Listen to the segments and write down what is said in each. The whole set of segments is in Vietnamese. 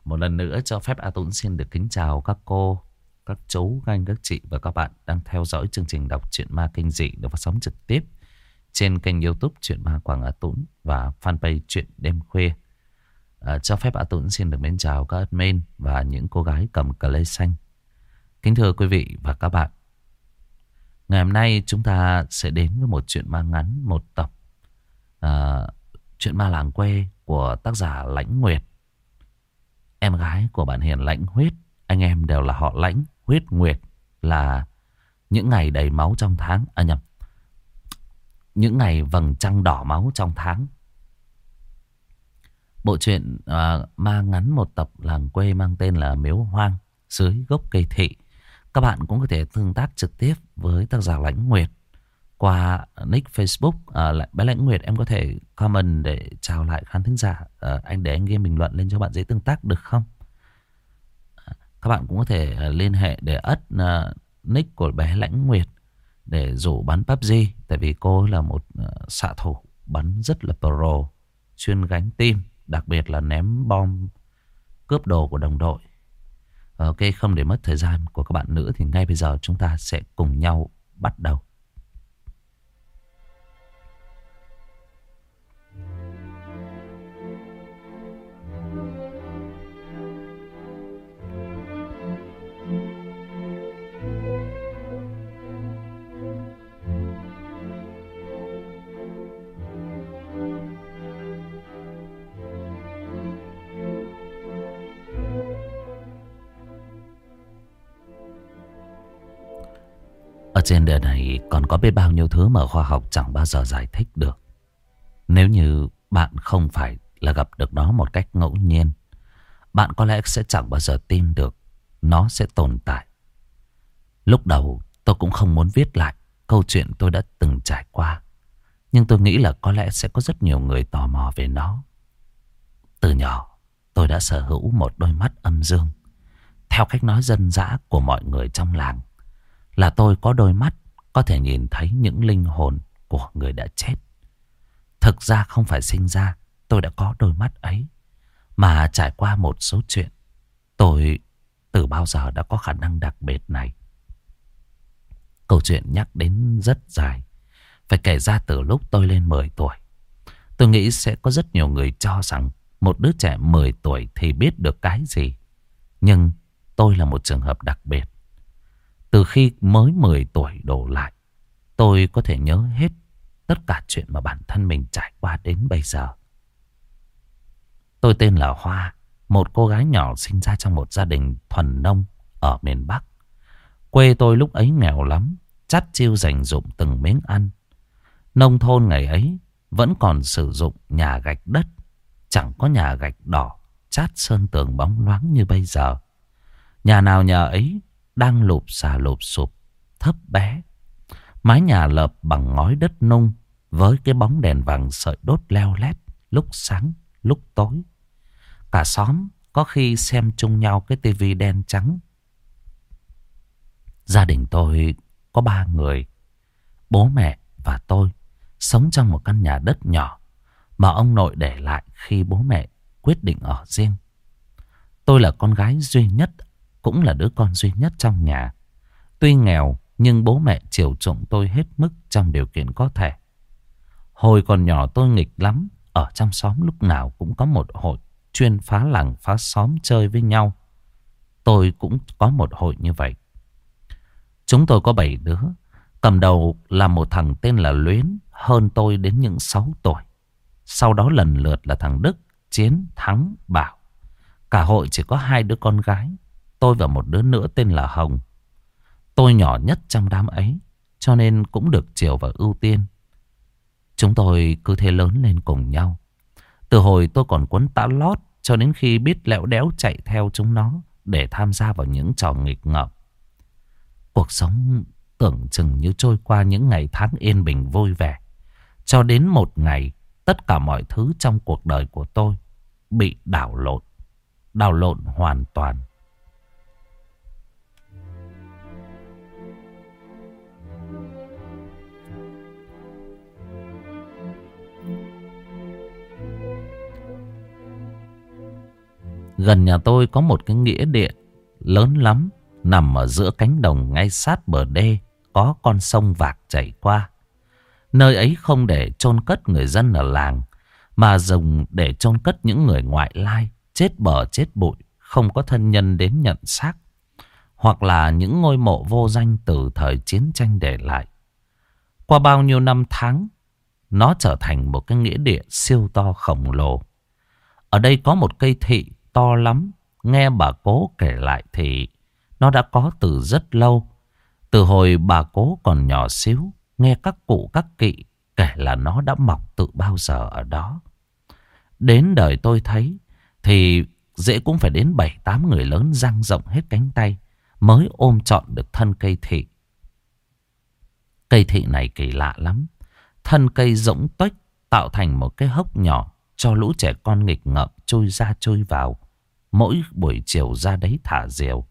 Một lần nữa cho phép A Tũng xin được kính chào các cô, các chú, các anh, các chị và các bạn đang theo dõi chương trình đọc truyện ma kinh dị được phát sóng trực tiếp trên kênh YouTube Truyện Ma Quảng A Tũng và fanpage Truyện Đêm Khuya. Cho phép A Tũng xin được mến chào các admin và những cô gái cầm cờ lê xanh. Kính thưa quý vị và các bạn, ngày hôm nay chúng ta sẽ đến với một truyện ma ngắn, một tập truyện ma làng quê của tác giả Lãnh Nguyệt. Em gái của bạn Hiền Lãnh Huyết, anh em đều là họ Lãnh, Huyết, Nguyệt, là những ngày đầy máu trong tháng. Những ngày vầng trăng đỏ máu trong tháng. Bộ truyện ma ngắn một tập làng quê mang tên là Miếu Hoang dưới gốc cây thị. Các bạn cũng có thể tương tác trực tiếp với tác giả Lãnh Nguyệt qua nick Facebook. Bé Lãnh Nguyệt, em có thể comment để chào lại khán thính giả. Anh để anh ghi bình luận lên cho bạn dễ tương tác được không? Các bạn cũng có thể liên hệ để ất nick của bé Lãnh Nguyệt để rủ bắn PUBG. Tại vì cô là một xạ thủ bắn rất là pro, chuyên gánh team, đặc biệt là ném bom cướp đồ của đồng đội. Ok, không để mất thời gian của các bạn nữa thì ngay bây giờ chúng ta sẽ cùng nhau bắt đầu. Ở trên đời này còn có biết bao nhiêu thứ mà khoa học chẳng bao giờ giải thích được. Nếu như bạn không phải là gặp được nó một cách ngẫu nhiên, bạn có lẽ sẽ chẳng bao giờ tin được nó sẽ tồn tại. Lúc đầu tôi cũng không muốn viết lại câu chuyện tôi đã từng trải qua, nhưng tôi nghĩ là có lẽ sẽ có rất nhiều người tò mò về nó. Từ nhỏ tôi đã sở hữu một đôi mắt âm dương. Theo cách nói dân dã của mọi người trong làng, là tôi có đôi mắt có thể nhìn thấy những linh hồn của người đã chết. Thực ra không phải sinh ra tôi đã có đôi mắt ấy, mà trải qua một số chuyện, tôi từ bao giờ đã có khả năng đặc biệt này. Câu chuyện nhắc đến rất dài, phải kể ra từ lúc tôi lên 10 tuổi. Tôi nghĩ sẽ có rất nhiều người cho rằng một đứa trẻ 10 tuổi thì biết được cái gì. Nhưng tôi là một trường hợp đặc biệt. Từ khi mới 10 tuổi đổ lại, tôi có thể nhớ hết tất cả chuyện mà bản thân mình trải qua đến bây giờ. Tôi tên là Hoa, một cô gái nhỏ sinh ra trong một gia đình thuần nông ở miền Bắc. Quê tôi lúc ấy nghèo lắm, chắt chiu dành dụm từng miếng ăn. Nông thôn ngày ấy vẫn còn sử dụng nhà gạch đất, chẳng có nhà gạch đỏ chát sơn tường bóng loáng như bây giờ. Nhà nào nhà ấy đang lụp xà lụp sụp, thấp bé. Mái nhà lợp bằng ngói đất nung với cái bóng đèn vàng sợi đốt leo lét, lúc sáng lúc tối. Cả xóm có khi xem chung nhau cái tivi đen trắng. Gia đình tôi có 3 người, bố mẹ và tôi, sống trong một căn nhà đất nhỏ mà ông nội để lại khi bố mẹ quyết định ở riêng. Tôi là con gái duy nhất, cũng là đứa con duy nhất trong nhà. Tuy nghèo nhưng bố mẹ chiều chuộng tôi hết mức trong điều kiện có thể. Hồi còn nhỏ tôi nghịch lắm. Ở trong xóm lúc nào cũng có một hội chuyên phá làng phá xóm chơi với nhau. Tôi cũng có một hội như vậy. Chúng tôi có 7 đứa. Cầm đầu là một thằng tên là Luyến, hơn tôi đến những 6 tuổi. Sau đó lần lượt là thằng Đức, Chiến, Thắng, Bảo. Cả hội chỉ có 2 đứa con gái, tôi và một đứa nữa tên là Hồng. Tôi nhỏ nhất trong đám ấy, cho nên cũng được chiều và ưu tiên. Chúng tôi cứ thế lớn lên cùng nhau. Từ hồi tôi còn quấn tã lót, cho đến khi biết lẽo đẽo chạy theo chúng nó để tham gia vào những trò nghịch ngợm. Cuộc sống tưởng chừng như trôi qua những ngày tháng yên bình vui vẻ. Cho đến một ngày, tất cả mọi thứ trong cuộc đời của tôi bị đảo lộn. Đảo lộn hoàn toàn. Gần nhà tôi có một cái nghĩa địa lớn lắm, nằm ở giữa cánh đồng ngay sát bờ đê, có con sông Vạc chảy qua. Nơi ấy không để chôn cất người dân ở làng, mà dùng để chôn cất những người ngoại lai, chết bờ chết bụi, không có thân nhân đến nhận xác, hoặc là những ngôi mộ vô danh từ thời chiến tranh để lại. Qua bao nhiêu năm tháng, nó trở thành một cái nghĩa địa siêu to khổng lồ. Ở đây có một cây thị to lắm. Nghe bà cố kể lại thì nó đã có từ rất lâu. Từ hồi bà cố còn nhỏ xíu, nghe các cụ các kỵ kể là nó đã mọc từ bao giờ ở đó. Đến đời tôi thấy thì dễ cũng phải đến 7-8 người lớn dang rộng hết cánh tay mới ôm trọn được thân cây thị. Cây thị này kỳ lạ lắm. Thân cây rỗng tuếch tạo thành một cái hốc nhỏ cho lũ trẻ con nghịch ngợm chui ra chui vào. Mỗi buổi chiều ra đấy thả diều.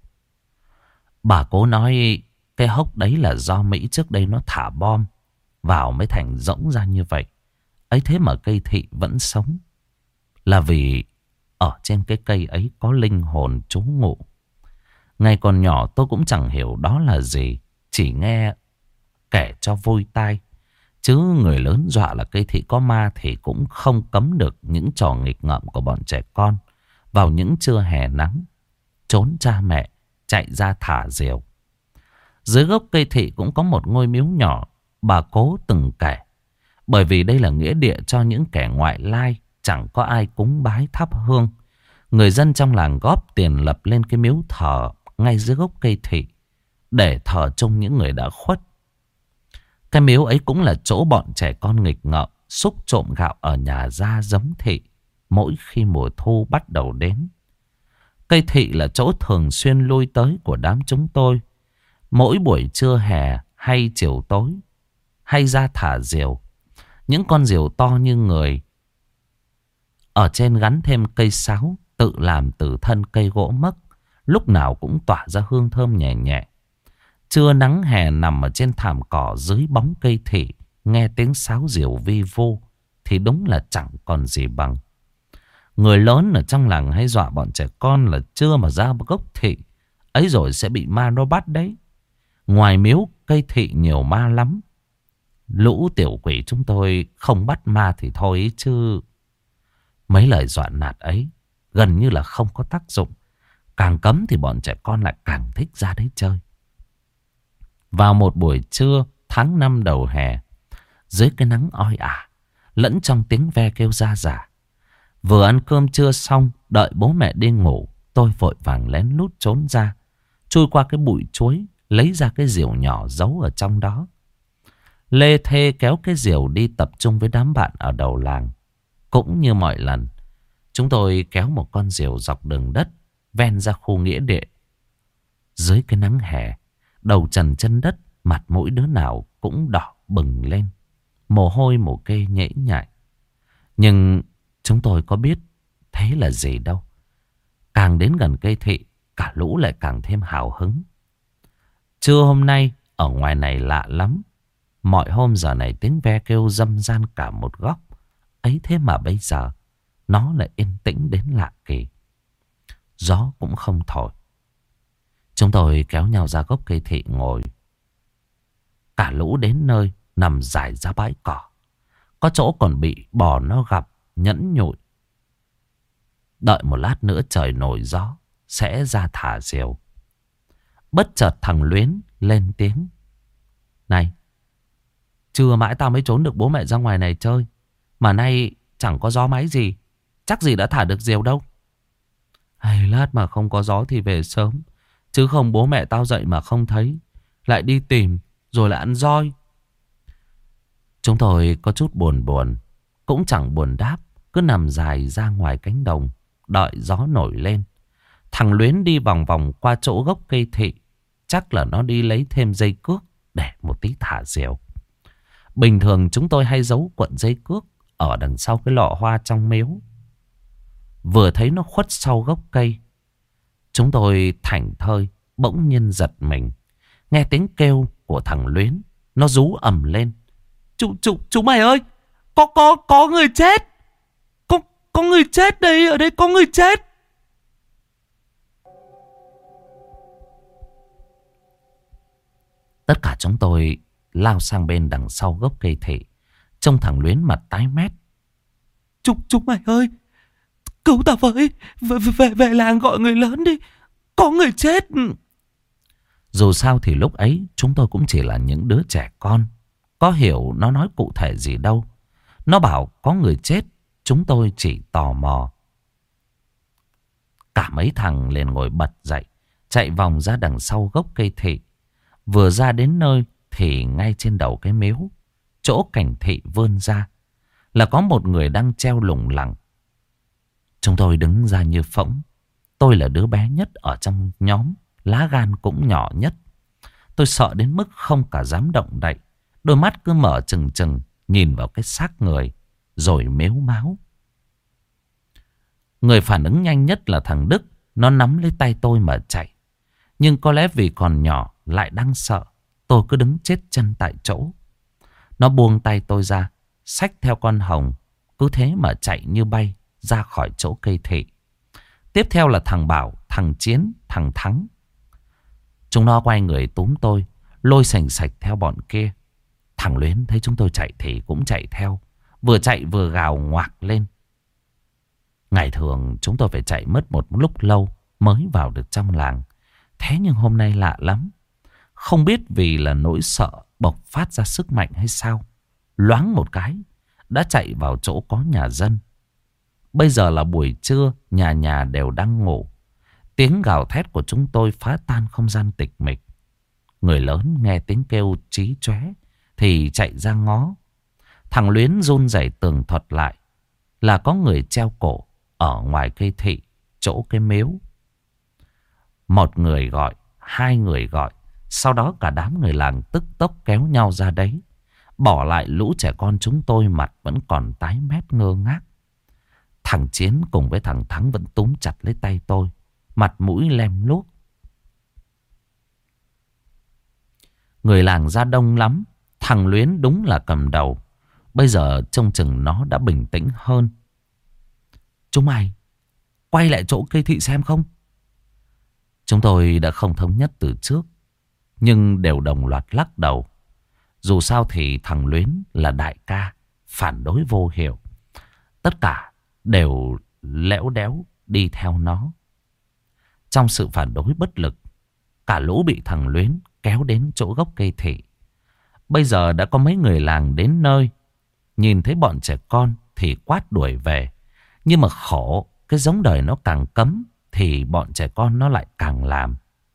Bà cố nói cái hốc đấy là do Mỹ trước đây nó thả bom vào mới thành rỗng ra như vậy. Ấy thế mà cây thị vẫn sống, là vì ở trên cái cây ấy có linh hồn trú ngụ. Ngày còn nhỏ tôi cũng chẳng hiểu đó là gì, chỉ nghe kể cho vui tai. Chứ người lớn dọa là cây thị có ma thì cũng không cấm được những trò nghịch ngợm của bọn trẻ con vào những trưa hè nắng, trốn cha mẹ, chạy ra thả diều. Dưới gốc cây thị cũng có một ngôi miếu nhỏ, bà cố từng kể. Bởi vì đây là nghĩa địa cho những kẻ ngoại lai, chẳng có ai cúng bái thắp hương. Người dân trong làng góp tiền lập lên cái miếu thờ ngay dưới gốc cây thị để thờ chung những người đã khuất. Cái miếu ấy cũng là chỗ bọn trẻ con nghịch ngợm xúc trộm gạo ở nhà ra giấm thị mỗi khi mùa thu bắt đầu đến. Cây thị là chỗ thường xuyên lui tới của đám chúng tôi. Mỗi buổi trưa hè hay chiều tối hay ra thả diều. Những con diều to như người, ở trên gắn thêm cây sáo tự làm từ thân cây gỗ mấc, lúc nào cũng tỏa ra hương thơm nhẹ nhẹ. Trưa nắng hè nằm ở trên thảm cỏ dưới bóng cây thị, nghe tiếng sáo diều vi vu thì đúng là chẳng còn gì bằng. Người lớn ở trong làng hay dọa bọn trẻ con là chưa mà ra gốc thị ấy rồi sẽ bị ma nó bắt đấy. Ngoài miếu cây thị nhiều ma lắm. Lũ tiểu quỷ chúng tôi không bắt ma thì thôi ấy chứ. Mấy lời dọa nạt ấy gần như là không có tác dụng. Càng cấm thì bọn trẻ con lại càng thích ra đấy chơi. Vào một buổi trưa tháng 5 đầu hè, dưới cái nắng oi ả, lẫn trong tiếng ve kêu ra rả, vừa ăn cơm trưa xong, đợi bố mẹ đi ngủ, tôi vội vàng lén lút trốn ra, chui qua cái bụi chuối, lấy ra cái diều nhỏ giấu ở trong đó. Lê thê kéo cái diều đi tập trung với đám bạn ở đầu làng. Cũng như mọi lần, chúng tôi kéo một con diều dọc đường đất ven ra khu nghĩa địa. Dưới cái nắng hè, đầu trần chân đất, mặt mũi đứa nào cũng đỏ bừng lên, mồ hôi mồ kê nhễ nhại. Nhưng chúng tôi có biết thế là gì đâu. Càng đến gần cây thị, cả lũ lại càng thêm hào hứng. Trưa hôm nay ở ngoài này lạ lắm. Mọi hôm giờ này tiếng ve kêu râm ran cả một góc. Ấy thế mà bây giờ nó lại yên tĩnh đến lạ kỳ. Gió cũng không thổi. Chúng tôi kéo nhau ra gốc cây thị ngồi. Cả lũ đến nơi nằm rải ra bãi cỏ. Có chỗ còn bị bò nó gặp nhẫn nhụi. Đợi một lát nữa trời nổi gió sẽ ra thả diều. Bất chợt thằng Luyến lên tiếng: "Này, trưa mãi tao mới trốn được bố mẹ ra ngoài này chơi, mà nay chẳng có gió máy gì, chắc gì đã thả được diều đâu." "Hay lát mà không có gió thì về sớm, chứ không bố mẹ tao dậy mà không thấy, lại đi tìm rồi lại ăn roi." Chúng tôi có chút buồn buồn, cũng chẳng buồn đáp, cứ nằm dài ra ngoài cánh đồng, đợi gió nổi lên. Thằng Luyến đi vòng vòng qua chỗ gốc cây thị, chắc là nó đi lấy thêm dây cước để một tí thả diều. Bình thường chúng tôi hay giấu cuộn dây cước ở đằng sau cái lọ hoa trong miếu. Vừa thấy nó khuất sau gốc cây, chúng tôi thảnh thơi bỗng nhiên giật mình. Nghe tiếng kêu của thằng Luyến, nó rú ầm lên: Chú mày ơi, có người chết. Có người chết đây, ở đây có người chết." Tất cả chúng tôi lao sang bên đằng sau gốc cây thị. Trông thằng Luyến mặt tái mét. Chúng mày ơi, cứu tao với. Về làng gọi người lớn đi, có người chết. Dù sao thì lúc ấy chúng tôi cũng chỉ là những đứa trẻ con, có hiểu nó nói cụ thể gì đâu. Nó bảo có người chết, chúng tôi chỉ tò mò. Cả mấy thằng liền ngồi bật dậy, chạy vòng ra đằng sau gốc cây thị. Vừa ra đến nơi thì ngay trên đầu cái miếu, chỗ cảnh thị vươn ra, là có một người đang treo lủng lẳng. Chúng tôi đứng ra như phỗng. Tôi là đứa bé nhất ở trong nhóm, lá gan cũng nhỏ nhất. Tôi sợ đến mức không cả dám động đậy. Đôi mắt cứ mở trừng trừng nhìn vào cái xác người, rồi mếu máo. Người phản ứng nhanh nhất là thằng Đức. Nó nắm lấy tay tôi mà chạy. Nhưng có lẽ vì còn nhỏ lại đang sợ, tôi cứ đứng chết chân tại chỗ. Nó buông tay tôi ra, xách theo con Hồng, cứ thế mà chạy như bay ra khỏi chỗ cây thị. Tiếp theo là thằng Bảo, thằng Chiến, thằng Thắng. Chúng nó quay người túm tôi, lôi sành sạch theo bọn kia. Thằng Luyến thấy chúng tôi chạy thì cũng chạy theo, vừa chạy vừa gào ngoạc lên. Ngày thường chúng tôi phải chạy mất một lúc lâu mới vào được trong làng. Thế nhưng hôm nay lạ lắm. Không biết vì là nỗi sợ bộc phát ra sức mạnh hay sao, loáng một cái đã chạy vào chỗ có nhà dân. Bây giờ là buổi trưa, nhà nhà đều đang ngủ. Tiếng gào thét của chúng tôi phá tan không gian tịch mịch. Người lớn nghe tiếng kêu chí chóe thì chạy ra ngó. Thằng Luyến run rẩy tường thuật lại là có người treo cổ ở ngoài cây thị, chỗ cái miếu. Một người gọi, hai người gọi, sau đó cả đám người làng tức tốc kéo nhau ra đấy. Bỏ lại lũ trẻ con chúng tôi mặt vẫn còn tái mét ngơ ngác. Thằng Chiến cùng với thằng Thắng vẫn túm chặt lấy tay tôi, mặt mũi lem luốc. Người làng ra đông lắm. Thằng Luyến đúng là cầm đầu. Bây giờ trông chừng nó đã bình tĩnh hơn. Chúng mày quay lại chỗ cây thị xem không? Chúng tôi đã không thống nhất từ trước, nhưng đều đồng loạt lắc đầu. Dù sao thì thằng Luyến là đại ca, phản đối vô hiệu. Tất cả đều lẽo đéo đi theo nó. Trong sự phản đối bất lực, cả lũ bị thằng Luyến kéo đến chỗ gốc cây thị. Bây giờ đã có mấy người làng đến nơi, nhìn thấy bọn trẻ con thì quát đuổi về. Nhưng mà khổ, cái giống đời nó càng cấm thì bọn trẻ con nó lại càng làm.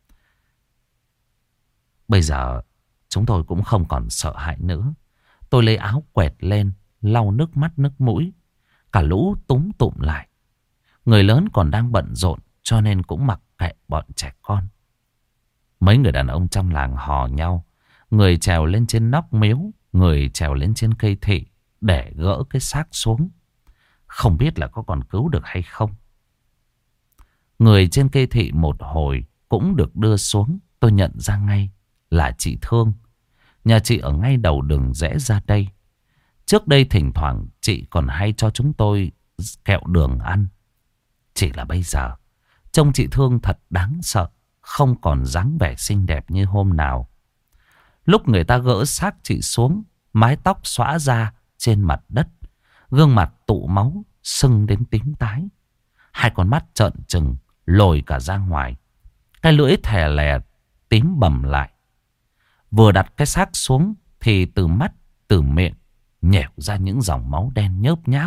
Bây giờ chúng tôi cũng không còn sợ hãi nữa. Tôi lấy áo quẹt lên, lau nước mắt nước mũi. Cả lũ túm tụm lại. Người lớn còn đang bận rộn cho nên cũng mặc kệ bọn trẻ con. Mấy người đàn ông trong làng hò nhau. Người trèo lên trên nóc miếu, người trèo lên trên cây thị để gỡ cái xác xuống. Không biết là có còn cứu được hay không. Người trên cây thị một hồi cũng được đưa xuống. Tôi nhận ra ngay là chị Thương. Nhà chị ở ngay đầu đường rẽ ra đây. Trước đây thỉnh thoảng chị còn hay cho chúng tôi kẹo đường ăn. Chỉ là bây giờ trông chị Thương thật đáng sợ, không còn dáng vẻ xinh đẹp như hôm nào. Lúc người ta gỡ xác chị xuống, mái tóc xõa ra trên mặt đất, gương mặt tụ máu, sưng đến tím tái. Hai con mắt trợn trừng, lồi cả ra ngoài. Cái lưỡi thè lè tím bầm lại. Vừa đặt cái xác xuống thì từ mắt, từ miệng nhẻo ra những dòng máu đen nhớp nháp.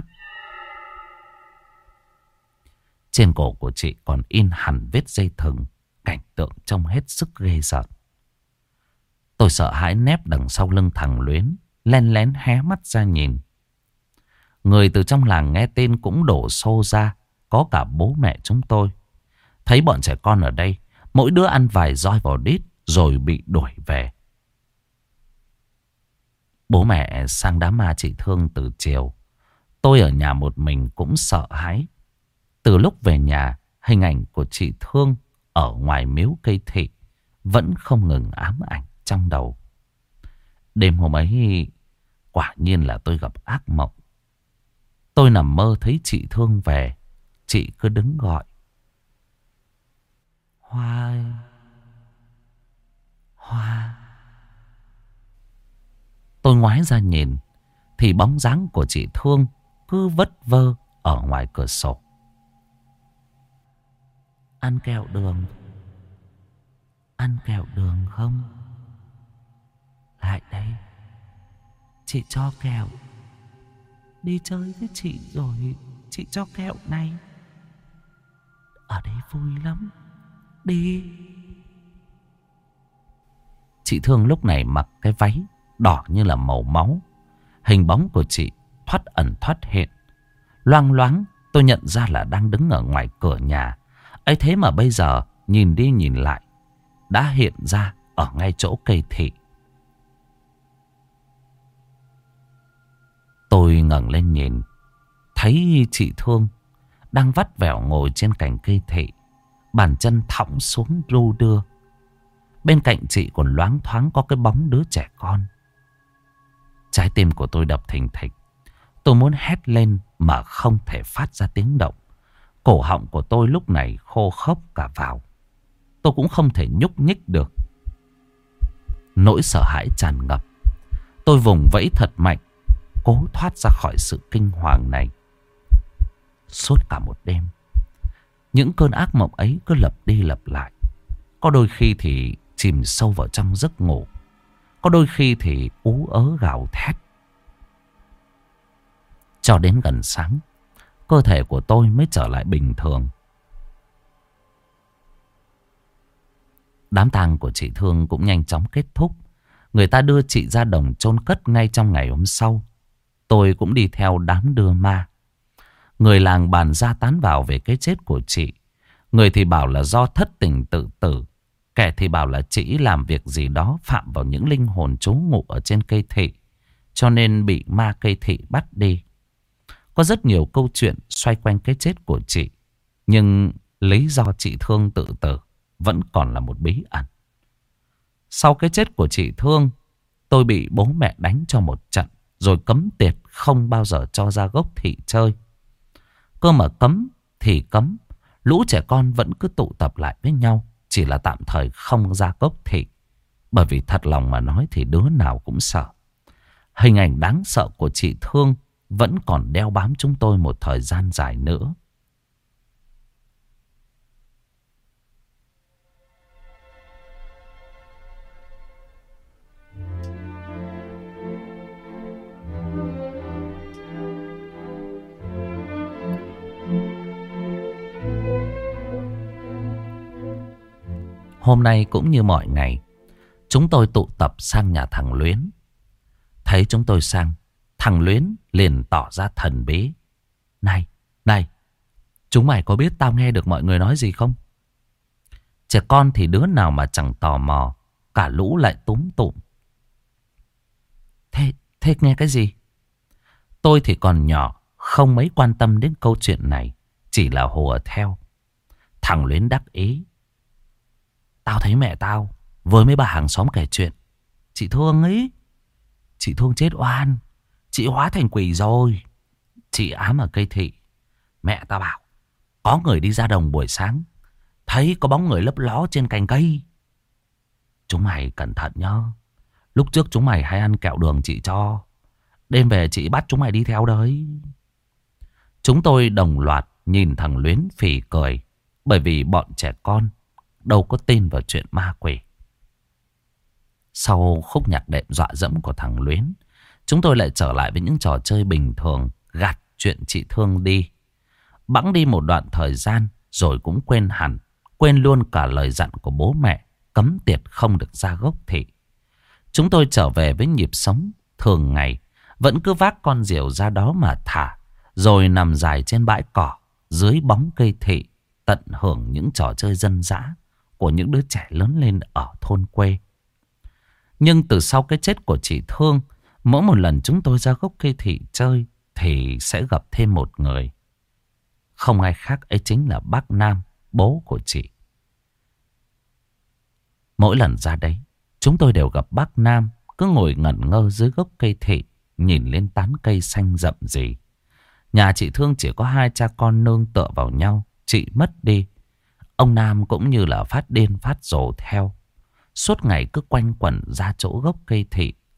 Trên cổ của chị còn in hẳn vết dây thừng. Cảnh tượng trông hết sức ghê rợn. Tôi sợ hãi nép đằng sau lưng thằng Luyến, len lén hé mắt ra nhìn. Người từ trong làng nghe tin cũng đổ xô ra. Có cả bố mẹ chúng tôi. Thấy bọn trẻ con ở đây, mỗi đứa ăn vài roi vào đít rồi bị đuổi về. Bố mẹ sang đám ma chị Thương từ chiều. Tôi ở nhà một mình cũng sợ hãi. Từ lúc về nhà, hình ảnh của chị Thương ở ngoài miếu cây thị vẫn không ngừng ám ảnh trong đầu. Đêm hôm ấy, quả nhiên là tôi gặp ác mộng. Tôi nằm mơ thấy chị Thương về. Chị cứ đứng gọi: Hoa ơi, Hoa. Tôi ngoái ra nhìn thì bóng dáng của chị Thương cứ vất vơ ở ngoài cửa sổ. Ăn kẹo đường. Ăn kẹo đường không? Lại đây. Chị cho kẹo. Đi chơi với chị rồi chị cho kẹo này. Ở đây vui lắm. Đi. Chị Thương lúc này mặc cái váy đỏ như là màu máu. Hình bóng của chị thoát ẩn thoát hiện. Loang loáng tôi nhận ra là đang đứng ở ngoài cửa nhà. Ấy thế mà bây giờ nhìn đi nhìn lại đã hiện ra ở ngay chỗ cây thị. Tôi ngẩng lên nhìn, thấy chị Thương đang vắt vẻo ngồi trên cành cây thị, bàn chân thõng xuống đu đưa. Bên cạnh chị còn loáng thoáng có cái bóng đứa trẻ con. Trái tim của tôi đập thình thịch. Tôi muốn hét lên mà không thể phát ra tiếng động. Cổ họng của tôi lúc này khô khốc cả vào. Tôi cũng không thể nhúc nhích được. Nỗi sợ hãi tràn ngập. Tôi vùng vẫy thật mạnh, cố thoát ra khỏi sự kinh hoàng này. Suốt cả một đêm, những cơn ác mộng ấy cứ lặp đi lặp lại. Có đôi khi thì chìm sâu vào trong giấc ngủ, có đôi khi thì ú ớ gào thét. Cho đến gần sáng, cơ thể của tôi mới trở lại bình thường. Đám tang của chị Thương cũng nhanh chóng kết thúc. Người ta đưa chị ra đồng chôn cất ngay trong ngày hôm sau. Tôi cũng đi theo đám đưa ma. Người làng bàn ra tán vào về cái chết của chị. Người thì bảo là do thất tình tự tử. Kẻ thì bảo là chị làm việc gì đó phạm vào những linh hồn trú ngụ ở trên cây thị, cho nên bị ma cây thị bắt đi. Có rất nhiều câu chuyện xoay quanh cái chết của chị. Nhưng lý do chị Thương tự tử vẫn còn là một bí ẩn. Sau cái chết của chị Thương, tôi bị bố mẹ đánh cho một trận, rồi cấm tiệt không bao giờ cho ra gốc thị chơi. Cơ mà cấm thì cấm, lũ trẻ con vẫn cứ tụ tập lại với nhau, chỉ là tạm thời không ra gốc thị. Bởi vì thật lòng mà nói thì đứa nào cũng sợ. Hình ảnh đáng sợ của chị Thương vẫn còn đeo bám chúng tôi một thời gian dài nữa. Hôm nay cũng như mọi ngày, chúng tôi tụ tập sang nhà thằng Luyến. Thấy chúng tôi sang, thằng Luyến liền tỏ ra thần bí. Này, chúng mày có biết tao nghe được mọi người nói gì không? Trẻ con thì đứa nào mà chẳng tò mò, cả lũ lại túm tụm. Thế nghe cái gì? Tôi thì còn nhỏ, không mấy quan tâm đến câu chuyện này, chỉ là hùa theo. Thằng Luyến đắc ý. Tao thấy mẹ tao với mấy bà hàng xóm kể chuyện. Chị Thương ấy, chị Thương chết oan, chị hóa thành quỷ rồi. Chị ám ở cây thị. Mẹ tao bảo có người đi ra đồng buổi sáng, thấy có bóng người lấp ló trên cành cây. Chúng mày cẩn thận nhá. Lúc trước chúng mày hay ăn kẹo đường chị cho, đêm về chị bắt chúng mày đi theo đấy. Chúng tôi đồng loạt nhìn thằng Luyến phì cười, bởi vì bọn trẻ con đâu có tin vào chuyện ma quỷ. Sau khúc nhạc đệm dọa dẫm của thằng Luyến, chúng tôi lại trở lại với những trò chơi bình thường, gạt chuyện chị Thương đi. Bẵng đi một đoạn thời gian rồi cũng quên hẳn, quên luôn cả lời dặn của bố mẹ cấm tiệt không được ra gốc thị. Chúng tôi trở về với nhịp sống thường ngày, vẫn cứ vác con diều ra đó mà thả, rồi nằm dài trên bãi cỏ dưới bóng cây thị, tận hưởng những trò chơi dân dã của những đứa trẻ lớn lên ở thôn quê. Nhưng từ sau cái chết của chị Thương, mỗi một lần chúng tôi ra gốc cây thị chơi thì sẽ gặp thêm một người. Không ai khác, ấy chính là bác Nam, bố của chị. Mỗi lần ra đấy, chúng tôi đều gặp bác Nam cứ ngồi ngẩn ngơ dưới gốc cây thị, nhìn lên tán cây xanh rậm rì. Nhà chị Thương chỉ có hai cha con nương tựa vào nhau. Chị mất đi, ông Nam cũng như là phát điên phát rồ theo. Suốt ngày cứ quanh quẩn ra chỗ gốc cây thị,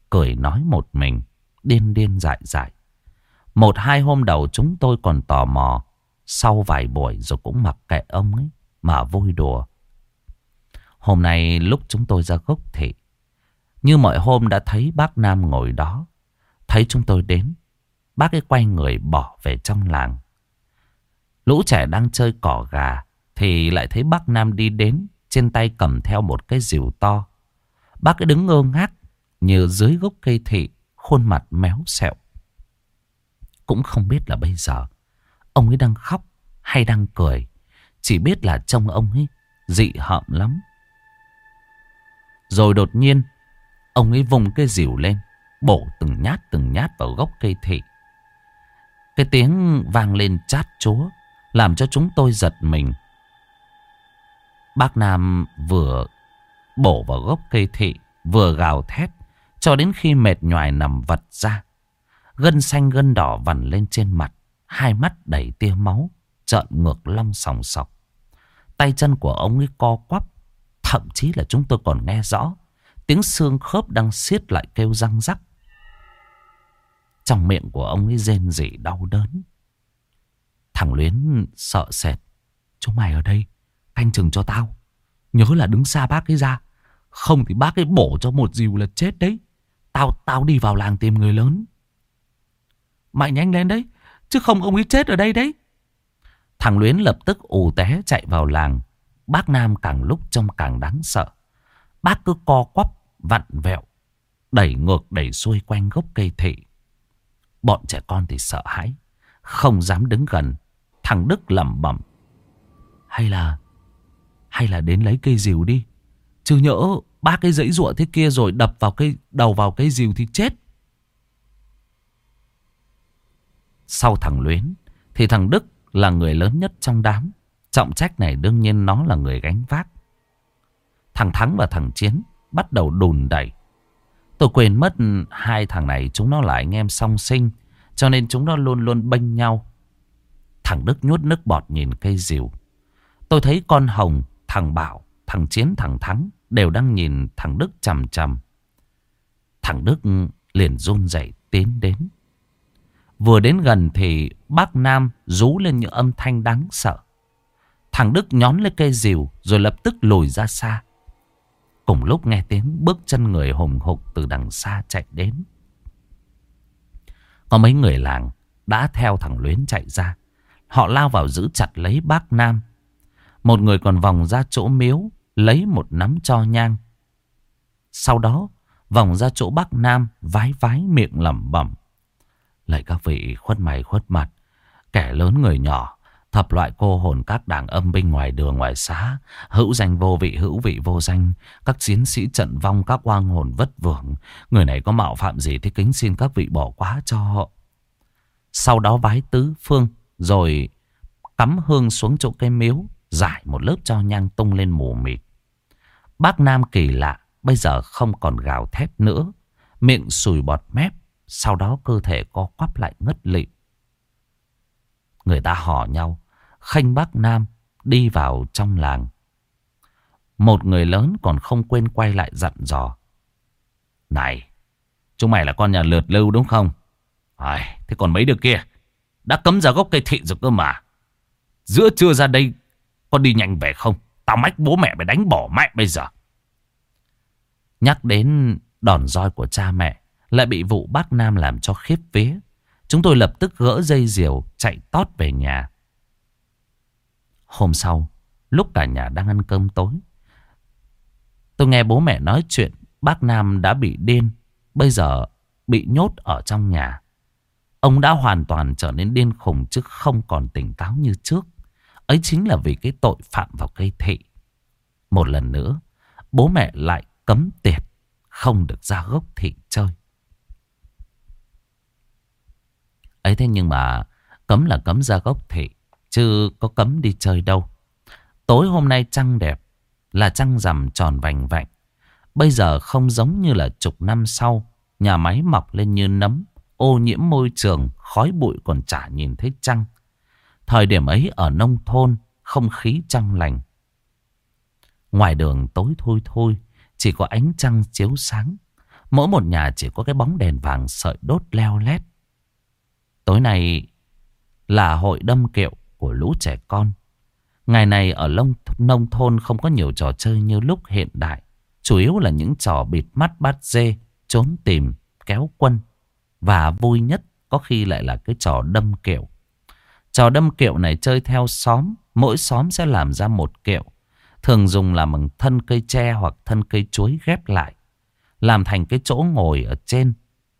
cười nói một mình, điên điên dại dại. 1-2 hôm đầu chúng tôi còn tò mò, sau vài buổi rồi cũng mặc kệ ông ấy mà vui đùa. Hôm nay lúc chúng tôi ra gốc thị, như mọi hôm đã thấy bác Nam ngồi đó. Thấy chúng tôi đến, bác ấy quay người bỏ về trong làng. Lũ trẻ đang chơi cỏ gà thì lại thấy bác Nam đi đến, trên tay cầm theo một cái rìu to. Bác ấy đứng ngơ ngác như dưới gốc cây thị, khuôn mặt méo xẹo. Cũng không biết là bây giờ ông ấy đang khóc hay đang cười. Chỉ biết là trông ông ấy dị hợm lắm. Rồi đột nhiên ông ấy vùng cái rìu lên, bổ từng nhát vào gốc cây thị. Cái tiếng vang lên chát chúa làm cho chúng tôi giật mình. Bác Nam vừa bổ vào gốc cây thị, vừa gào thét cho đến khi mệt nhoài nằm vật ra. Gân xanh gân đỏ vằn lên trên mặt, hai mắt đầy tia máu, trợn ngược long sòng sọc. Tay chân của ông ấy co quắp, thậm chí là chúng tôi còn nghe rõ tiếng xương khớp đang siết lại kêu răng rắc. Trong miệng của ông ấy rên rỉ đau đớn. Thằng Luyến sợ sệt: chúng mày ở đây canh chừng cho tao, nhớ là đứng xa bác ấy ra, không thì bác ấy bổ cho một rìu là chết đấy. Tao đi vào làng tìm người lớn. Mày nhanh lên đấy, chứ không ông ấy chết ở đây đấy. Thằng Luyến lập tức ù té chạy vào làng. Bác Nam càng lúc trông càng đáng sợ. Bác cứ co quắp vặn vẹo, đẩy ngược đẩy xuôi quanh gốc cây thị. Bọn trẻ con thì sợ hãi, không dám đứng gần. Thằng Đức lẩm bẩm: Hay là đến lấy cây rìu đi, chứ nhỡ bác cái giãy giụa thế kia rồi đập vào đầu vào cây rìu thì chết. Sau thằng Luyến thì thằng Đức là người lớn nhất trong đám. Trọng trách này đương nhiên nó là người gánh vác. Thằng Thắng và thằng Chiến bắt đầu đùn đẩy. Tôi quên mất hai thằng này chúng nó là anh em song sinh, cho nên chúng nó luôn luôn bênh nhau. Thằng Đức nuốt nước bọt nhìn cây rìu. Tôi thấy con Hồng, thằng Bảo, thằng Chiến, thằng Thắng đều đang nhìn thằng Đức chằm chằm. Thằng Đức liền run rẩy tiến đến. Vừa đến gần thì bác Nam rú lên những âm thanh đáng sợ. Thằng Đức nhón lên cây rìu rồi lập tức lùi ra xa. Cùng lúc nghe tiếng bước chân người hùng hục từ đằng xa chạy đến. Có mấy người làng đã theo thằng Luyến chạy ra. Họ lao vào giữ chặt lấy bác Nam. Một người còn vòng ra chỗ miếu lấy một nắm tro nhang. Sau đó vòng ra chỗ bác Nam vái vái miệng lẩm bẩm: Lạy các vị khuất mày khuất mặt, kẻ lớn người nhỏ, thập loại cô hồn các đảng âm binh ngoài đường ngoài xá, hữu danh vô vị hữu vị vô danh, các chiến sĩ trận vong, các oang hồn vất vưởng. Người này có mạo phạm gì thì kính xin các vị bỏ qua cho họ. Sau đó vái tứ phương rồi cắm hương xuống chỗ cây miếu, rải một lớp tro nhang tung lên mù mịt. Bác Nam kỳ lạ, bây giờ không còn gào thét nữa, miệng sùi bọt mép, sau đó cơ thể co quắp lại ngất lịm. Người ta hò nhau khênh bác Nam đi vào trong làng. Một người lớn còn không quên quay lại dặn dò: Này, chúng mày là con nhà lượt lưu đúng không? Thế còn mấy đứa kia đã cấm ra gốc cây thị rồi cơ mà. Giữa trưa ra đây, con đi nhanh về không? Tao mách bố mẹ mày đánh bỏ mẹ bây giờ. Nhắc đến đòn roi của cha mẹ, lại bị vụ bác Nam làm cho khiếp vía. Chúng tôi lập tức gỡ dây diều chạy tót về nhà. Hôm sau, lúc cả nhà đang ăn cơm tối, tôi nghe bố mẹ nói chuyện bác Nam đã bị điên, bây giờ bị nhốt ở trong nhà. Ông đã hoàn toàn trở nên điên khùng chứ không còn tỉnh táo như trước. Ấy chính là vì cái tội phạm vào cây thị. Một lần nữa, bố mẹ lại cấm tiệt, không được ra gốc thị chơi. Ấy thế nhưng mà cấm là cấm ra gốc thị, chứ có cấm đi chơi đâu. Tối hôm nay trăng đẹp, là trăng rằm tròn vành vạnh. Bây giờ không giống như là chục năm sau, nhà máy mọc lên như nấm, ô nhiễm môi trường, khói bụi còn chả nhìn thấy trăng. Thời điểm ấy ở nông thôn, không khí trong lành. Ngoài đường tối thui thui, chỉ có ánh trăng chiếu sáng. Mỗi một nhà chỉ có cái bóng đèn vàng sợi đốt leo lét. Tối nay là hội đâm kiệu của lũ trẻ con. Ngày này ở nông thôn không có nhiều trò chơi như lúc hiện đại. Chủ yếu là những trò bịt mắt bắt dê, trốn tìm, kéo quân. Và vui nhất có khi lại là cái trò đâm kiệu. Trò đâm kiệu này chơi theo xóm. Mỗi xóm sẽ làm ra một kiệu. Thường dùng làm bằng thân cây tre hoặc thân cây chuối ghép lại. Làm thành cái chỗ ngồi ở trên.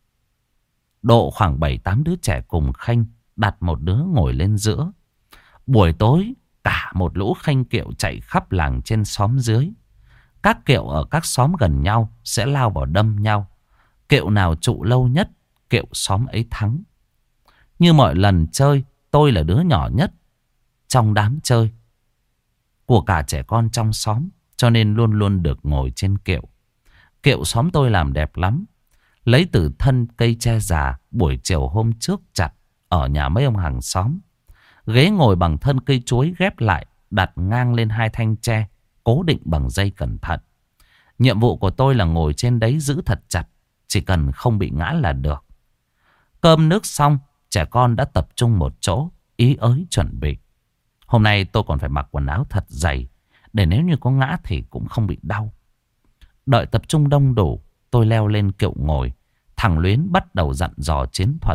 Độ khoảng 7-8 đứa trẻ cùng khênh. Đặt một đứa ngồi lên giữa. Buổi tối cả một lũ khênh kiệu chạy khắp làng trên xóm dưới. Các kiệu ở các xóm gần nhau sẽ lao vào đâm nhau. Kiệu nào trụ lâu nhất, kiệu xóm ấy thắng. Như mọi lần chơi, tôi là đứa nhỏ nhất trong đám chơi của cả trẻ con trong xóm, cho nên luôn luôn được ngồi trên kiệu. Kiệu xóm tôi làm đẹp lắm. Lấy từ thân cây tre già buổi chiều hôm trước chặt ở nhà mấy ông hàng xóm. Ghế ngồi bằng thân cây chuối ghép lại, đặt ngang lên 2 thanh tre, cố định bằng dây cẩn thận. Nhiệm vụ của tôi là ngồi trên đấy giữ thật chặt, chỉ cần không bị ngã là được. Cơm nước xong, trẻ con đã tập trung một chỗ, ý ới chuẩn bị. Hôm nay tôi còn phải mặc quần áo thật dày, để nếu như có ngã thì cũng không bị đau. Đợi tập trung đông đủ, tôi leo lên kiệu ngồi. Thằng Luyến bắt đầu dặn dò chiến thuật.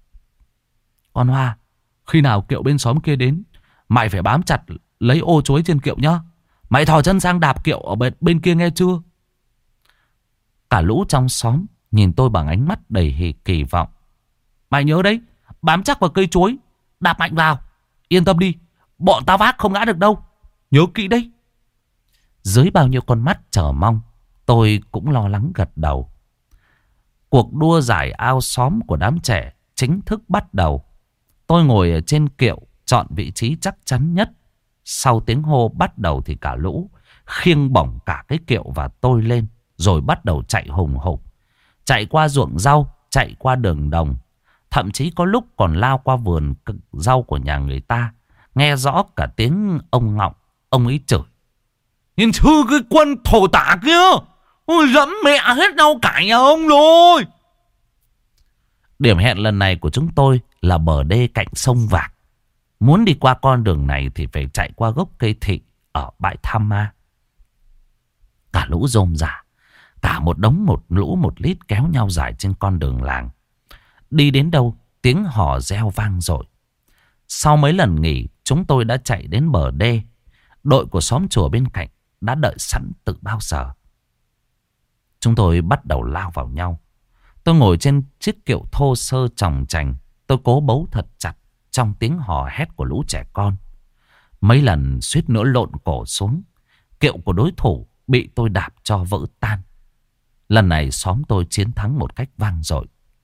Con Hoa, khi nào kiệu bên xóm kia đến, mày phải bám chặt lấy ô chuối trên kiệu nhá. Mày thò chân sang đạp kiệu ở bên kia nghe chưa? Cả lũ trong xóm nhìn tôi bằng ánh mắt đầy kỳ vọng. Mày nhớ đấy, bám chắc vào cây chuối, đạp mạnh vào. Yên tâm đi, bọn tao vác không ngã được đâu. Nhớ kỹ đấy. Dưới bao nhiêu con mắt chờ mong, tôi cũng lo lắng gật đầu. Cuộc đua giải ao xóm của đám trẻ chính thức bắt đầu. Tôi ngồi ở trên kiệu, chọn vị trí chắc chắn nhất. Sau tiếng hô bắt đầu thì cả lũ khiêng bổng cả cái kiệu và tôi lên, rồi bắt đầu chạy hùng hục. Chạy qua ruộng rau, chạy qua đường đồng. Thậm chí có lúc còn lao qua vườn rau của nhà người ta. Nghe rõ cả tiếng ông Ngọng. Ông ấy chửi: Nhìn thư cái quân thổ tả kia, ôi dẫm mẹ hết rau cải nhà ông rồi. Điểm hẹn lần này của chúng tôi là bờ đê cạnh sông Vạc. Muốn đi qua con đường này thì phải chạy qua gốc cây thị ở bãi Tham Ma. Cả lũ rôm rả, cả một đống một lũ 1 lít kéo nhau dài trên con đường làng. Đi đến đâu tiếng hò reo vang dội. Sau mấy lần nghỉ, chúng tôi đã chạy đến bờ đê. Đội của xóm chùa bên cạnh đã đợi sẵn từ bao giờ. Chúng tôi bắt đầu lao vào nhau. Tôi ngồi trên chiếc kiệu thô sơ chòng chành. Tôi cố bấu thật chặt trong tiếng hò hét của lũ trẻ con. Mấy lần suýt nữa lộn cổ xuống. Kiệu của đối thủ bị tôi đạp cho vỡ tan. Lần này xóm tôi chiến thắng một cách vang dội.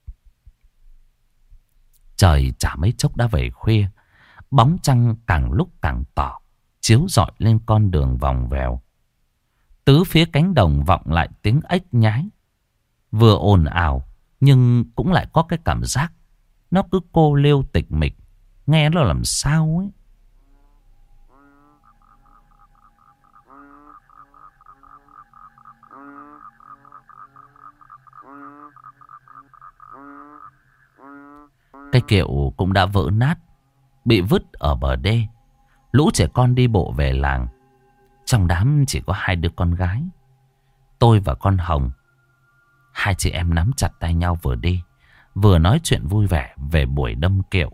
Trời chả mấy chốc đã về khuya. Bóng trăng càng lúc càng tỏ, chiếu rọi lên con đường vòng vèo. Tứ phía cánh đồng vọng lại tiếng ếch nhái. Vừa ồn ào nhưng cũng lại có cái cảm giác nó cứ cô liêu tịch mịch, nghe nó làm sao ấy. Cái kiệu cũng đã vỡ nát, bị vứt ở bờ đê. Lũ trẻ con đi bộ về làng. Trong đám chỉ có 2 đứa con gái, tôi và con Hồng. 2 chị em nắm chặt tay nhau vừa đi vừa nói chuyện vui vẻ về buổi đâm kiệu.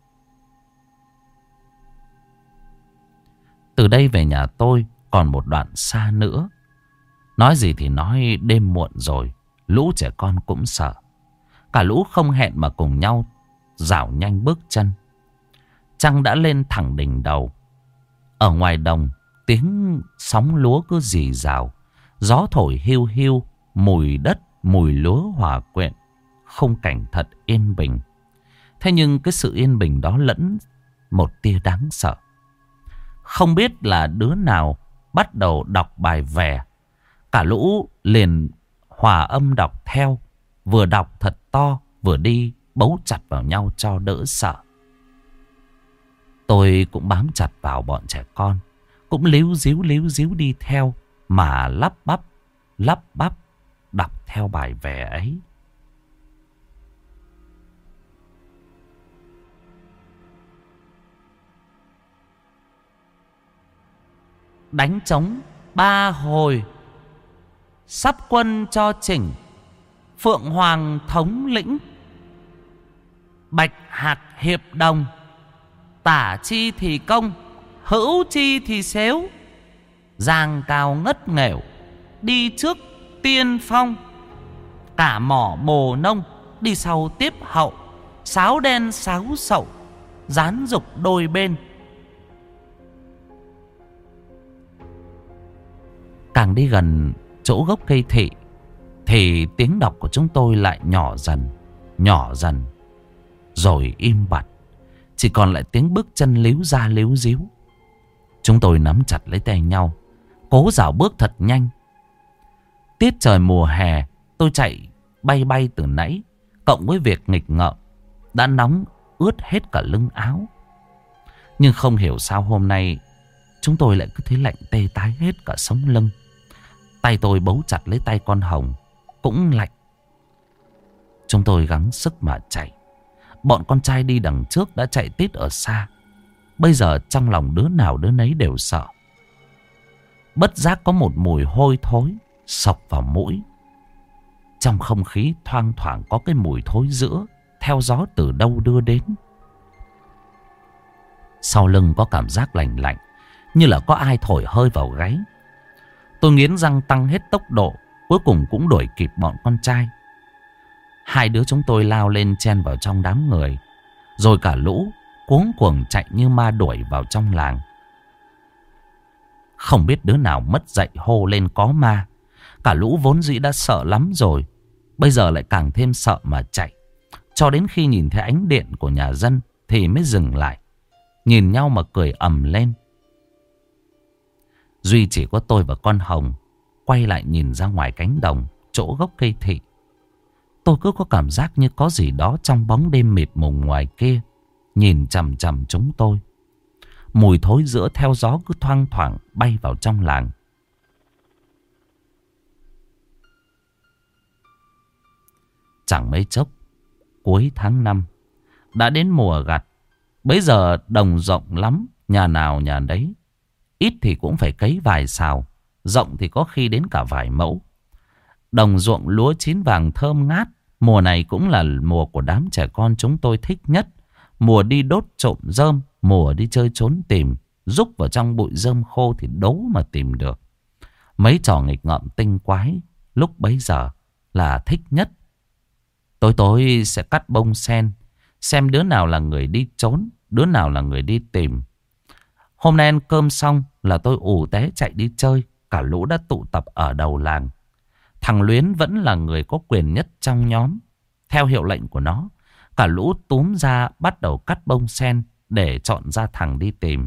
Từ đây về nhà tôi còn một đoạn xa nữa. Nói gì thì nói, đêm muộn rồi, lũ trẻ con cũng sợ. Cả lũ không hẹn mà cùng nhau rảo nhanh bước chân. Trăng đã lên thẳng đỉnh đầu. Ở ngoài đồng, tiếng sóng lúa cứ rì rào. Gió thổi hiu hiu, mùi đất, mùi lúa hòa quyện. Khung cảnh thật yên bình. Thế nhưng cái sự yên bình đó lẫn một tia đáng sợ. Không biết là đứa nào bắt đầu đọc bài vè. Cả lũ liền hòa âm đọc theo. Vừa đọc thật to, vừa đi bấu chặt vào nhau cho đỡ sợ. Tôi cũng bám chặt vào bọn trẻ con, cũng líu díu đi theo mà lắp bắp đọc theo. theo bài về ấy. Đánh trống 3 hồi, sắp quân cho chỉnh, Phượng Hoàng thống lĩnh, Bạch Hạc hiệp đồng, tả chi thì công, hữu chi thì xếu, giang cao ngất nghèo, đi trước tiên phong, cả mỏ bồ nông, đi sau tiếp hậu, sáo đen sáo sậu, gián dục đôi bên. Càng đi gần chỗ gốc cây thị thì tiếng đọc của chúng tôi lại nhỏ dần, rồi im bặt. Chỉ còn lại tiếng bước chân líu ra líu díu. Chúng tôi nắm chặt lấy tay nhau, cố dạo bước thật nhanh. Tiết trời mùa hè, tôi chạy bay bay từ nãy, cộng với việc nghịch ngợm, đã nóng ướt hết cả lưng áo. Nhưng không hiểu sao hôm nay chúng tôi lại cứ thấy lạnh tê tái hết cả sống lưng. Tay tôi bấu chặt lấy tay con Hồng, cũng lạnh. Chúng tôi gắng sức mà chạy. Bọn con trai đi đằng trước đã chạy tít ở xa. Bây giờ trong lòng đứa nào đứa nấy đều sợ. Bất giác có một mùi hôi thối xộc vào mũi. Trong không khí thoang thoảng có cái mùi thối rữa theo gió từ đâu đưa đến. Sau lưng có cảm giác lạnh lạnh, như là có ai thổi hơi vào gáy. Tôi nghiến răng tăng hết tốc độ, cuối cùng cũng đuổi kịp bọn con trai. Hai đứa chúng tôi lao lên chen vào trong đám người, rồi cả lũ cuống cuồng chạy như ma đuổi vào trong làng. Không biết đứa nào mất dạy hô lên có ma. Cả lũ vốn dĩ đã sợ lắm rồi, bây giờ lại càng thêm sợ mà chạy. Cho đến khi nhìn thấy ánh điện của nhà dân thì mới dừng lại, nhìn nhau mà cười ầm lên. Duy chỉ có tôi và con Hồng quay lại nhìn ra ngoài cánh đồng chỗ gốc cây thị. Tôi cứ có cảm giác như có gì đó trong bóng đêm mịt mùng ngoài kia nhìn chằm chằm chúng tôi. Mùi thối rữa theo gió cứ thoang thoảng bay vào trong làng. Chẳng mấy chốc, cuối tháng 5 đã đến mùa gặt. Bấy giờ đồng rộng lắm, nhà nào nhà đấy. Ít thì cũng phải cấy vài sào, rộng thì có khi đến cả vài mẫu. Đồng ruộng lúa chín vàng thơm ngát. Mùa này cũng là mùa của đám trẻ con chúng tôi thích nhất. Mùa đi đốt trộm rơm, mùa đi chơi trốn tìm, rúc vào trong bụi rơm khô thì đố mà tìm được. Mấy trò nghịch ngợm tinh quái lúc bấy giờ là thích nhất. Tối tối sẽ cắt bông sen, xem đứa nào là người đi trốn, đứa nào là người đi tìm. Hôm nay ăn cơm xong là tôi ù té chạy đi chơi. Cả lũ đã tụ tập ở đầu làng. Thằng Luyến vẫn là người có quyền nhất trong nhóm. Theo hiệu lệnh của nó, cả lũ túm ra bắt đầu cắt bông sen để chọn ra thằng đi tìm.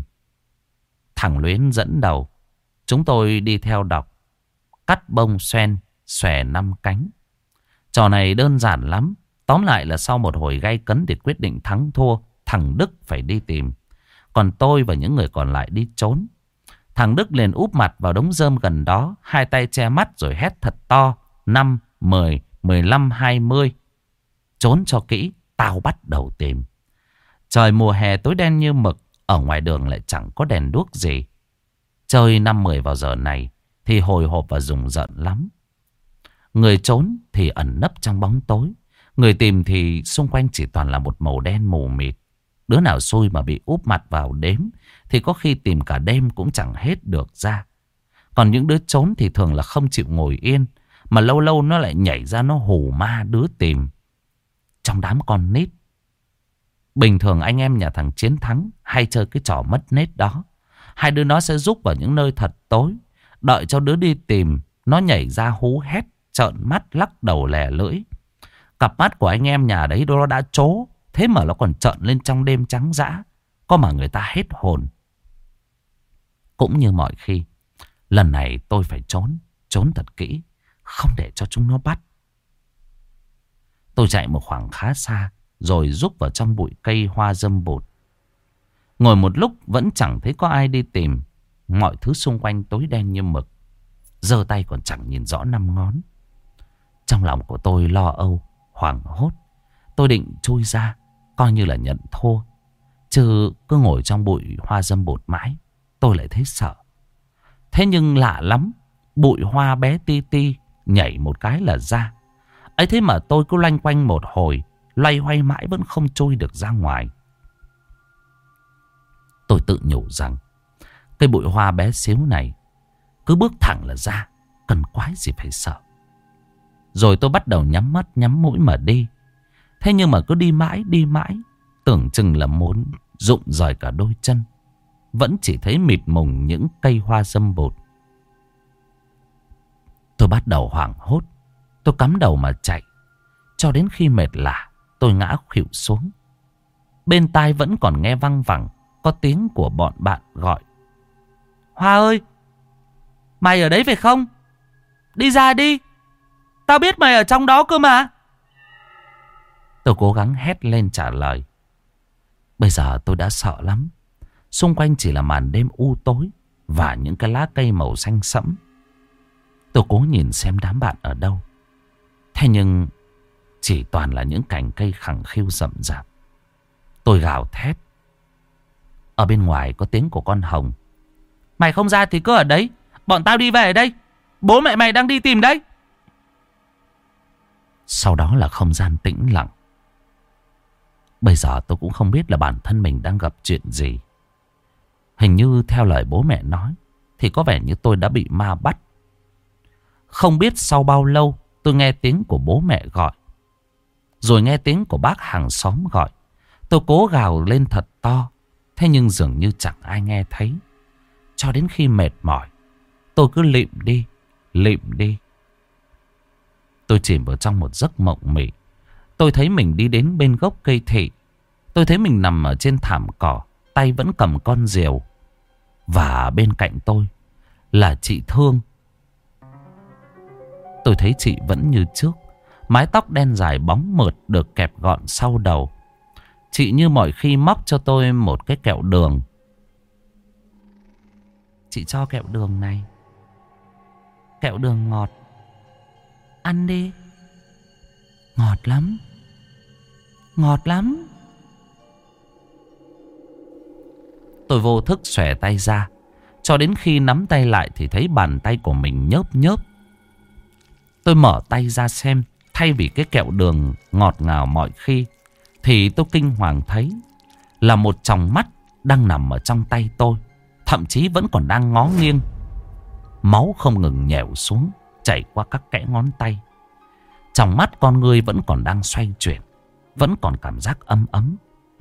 Thằng Luyến dẫn đầu, chúng tôi đi theo đọc. Cắt bông sen, xòe 5 cánh. Trò này đơn giản lắm. Tóm lại là sau một hồi gay cấn để quyết định thắng thua, thằng Đức phải đi tìm, còn tôi và những người còn lại đi trốn. Thằng Đức liền úp mặt vào đống rơm gần đó, hai tay che mắt rồi hét thật to: 5, 10, 15, 20. Trốn cho kỹ, tao bắt đầu tìm. Trời mùa hè tối đen như mực, ở ngoài đường lại chẳng có đèn đuốc gì. Chơi 5-10 vào giờ này thì hồi hộp và rùng rợn lắm. Người trốn thì ẩn nấp trong bóng tối, người tìm thì xung quanh chỉ toàn là một màu đen mù mịt. Đứa nào xui mà bị úp mặt vào đếm thì có khi tìm cả đêm cũng chẳng hết được ra. Còn những đứa trốn thì thường là không chịu ngồi yên, mà lâu lâu nó lại nhảy ra nó hù ma đứa tìm. Trong đám con nít, bình thường anh em nhà thằng Chiến Thắng hay chơi cái trò mất nết đó. Hai đứa nó sẽ rúc vào những nơi thật tối, đợi cho đứa đi tìm nó nhảy ra hú hét, trợn mắt lắc đầu lè lưỡi. Cặp mắt của anh em nhà đấy nó đã trố, thế mà nó còn trợn lên trong đêm trắng dã, có mà người ta hết hồn. Cũng như mọi khi, lần này tôi phải trốn thật kỹ, không để cho chúng nó bắt. Tôi chạy một khoảng khá xa, rồi rúc vào trong bụi cây hoa dâm bụt. Ngồi một lúc vẫn chẳng thấy có ai đi tìm. Mọi thứ xung quanh tối đen như mực, giơ tay còn chẳng nhìn rõ 5 ngón. Trong lòng của tôi lo âu, hoảng hốt. Tôi định chui ra, coi như là nhận thua. Chứ cứ ngồi trong bụi hoa dâm bụt mãi, tôi lại thấy sợ. Thế nhưng lạ lắm, bụi hoa bé ti ti, nhảy một cái là ra. Ấy thế mà tôi cứ loanh quanh một hồi, loay hoay mãi vẫn không trôi được ra ngoài. Tôi tự nhủ rằng cây bụi hoa bé xíu này cứ bước thẳng là ra, cần quái gì phải sợ. Rồi tôi bắt đầu nhắm mắt nhắm mũi mà đi. Thế nhưng mà cứ đi mãi, tưởng chừng là muốn rụng rời cả đôi chân. Vẫn chỉ thấy mịt mùng những cây hoa dâm bụt. Tôi bắt đầu hoảng hốt. Tôi cắm đầu mà chạy. Cho đến khi mệt lả, tôi ngã khuỵu xuống. Bên tai vẫn còn nghe văng vẳng có tiếng của bọn bạn gọi. Hoa ơi, mày ở đấy phải không? Đi ra đi, tao biết mày ở trong đó cơ mà. Tôi cố gắng hét lên trả lời. Bây giờ tôi đã sợ lắm. Xung quanh chỉ là màn đêm u tối và những cái lá cây màu xanh sẫm. Tôi cố nhìn xem đám bạn ở đâu. Thế nhưng chỉ toàn là những cành cây khẳng khiu rậm rạp. Tôi gào thét. Ở bên ngoài có tiếng của con Hồng. Mày không ra thì cứ ở đấy, bọn tao đi về đây. Bố mẹ mày đang đi tìm đấy. Sau đó là không gian tĩnh lặng. Bây giờ tôi cũng không biết là bản thân mình đang gặp chuyện gì. Hình như theo lời bố mẹ nói thì có vẻ như tôi đã bị ma bắt. Không biết sau bao lâu tôi nghe tiếng của bố mẹ gọi. Rồi nghe tiếng của bác hàng xóm gọi. Tôi cố gào lên thật to. Thế nhưng dường như chẳng ai nghe thấy. Cho đến khi mệt mỏi, tôi cứ lịm đi. Tôi chìm vào trong một giấc mộng mị. Tôi thấy mình đi đến bên gốc cây thị. Tôi thấy mình nằm ở trên thảm cỏ, tay vẫn cầm con rìu. Và bên cạnh tôi là chị Thương. Tôi thấy chị vẫn như trước. Mái tóc đen dài bóng mượt được kẹp gọn sau đầu. Chị như mọi khi móc cho tôi một cái kẹo đường. Chị cho kẹo đường này. Kẹo đường ngọt. Ăn đi. Ngọt lắm. Ngọt lắm. Tôi vô thức xòe tay ra. Cho đến khi nắm tay lại thì thấy bàn tay của mình nhớp nhớp. Tôi mở tay ra xem. Thay vì cái kẹo đường ngọt ngào mọi khi thì tôi kinh hoàng thấy là một tròng mắt đang nằm ở trong tay tôi. Thậm chí vẫn còn đang ngó nghiêng. Máu không ngừng nhèo xuống, chảy qua các kẽ ngón tay. Trong mắt con người vẫn còn đang xoay chuyển. Vẫn còn cảm giác ấm ấm.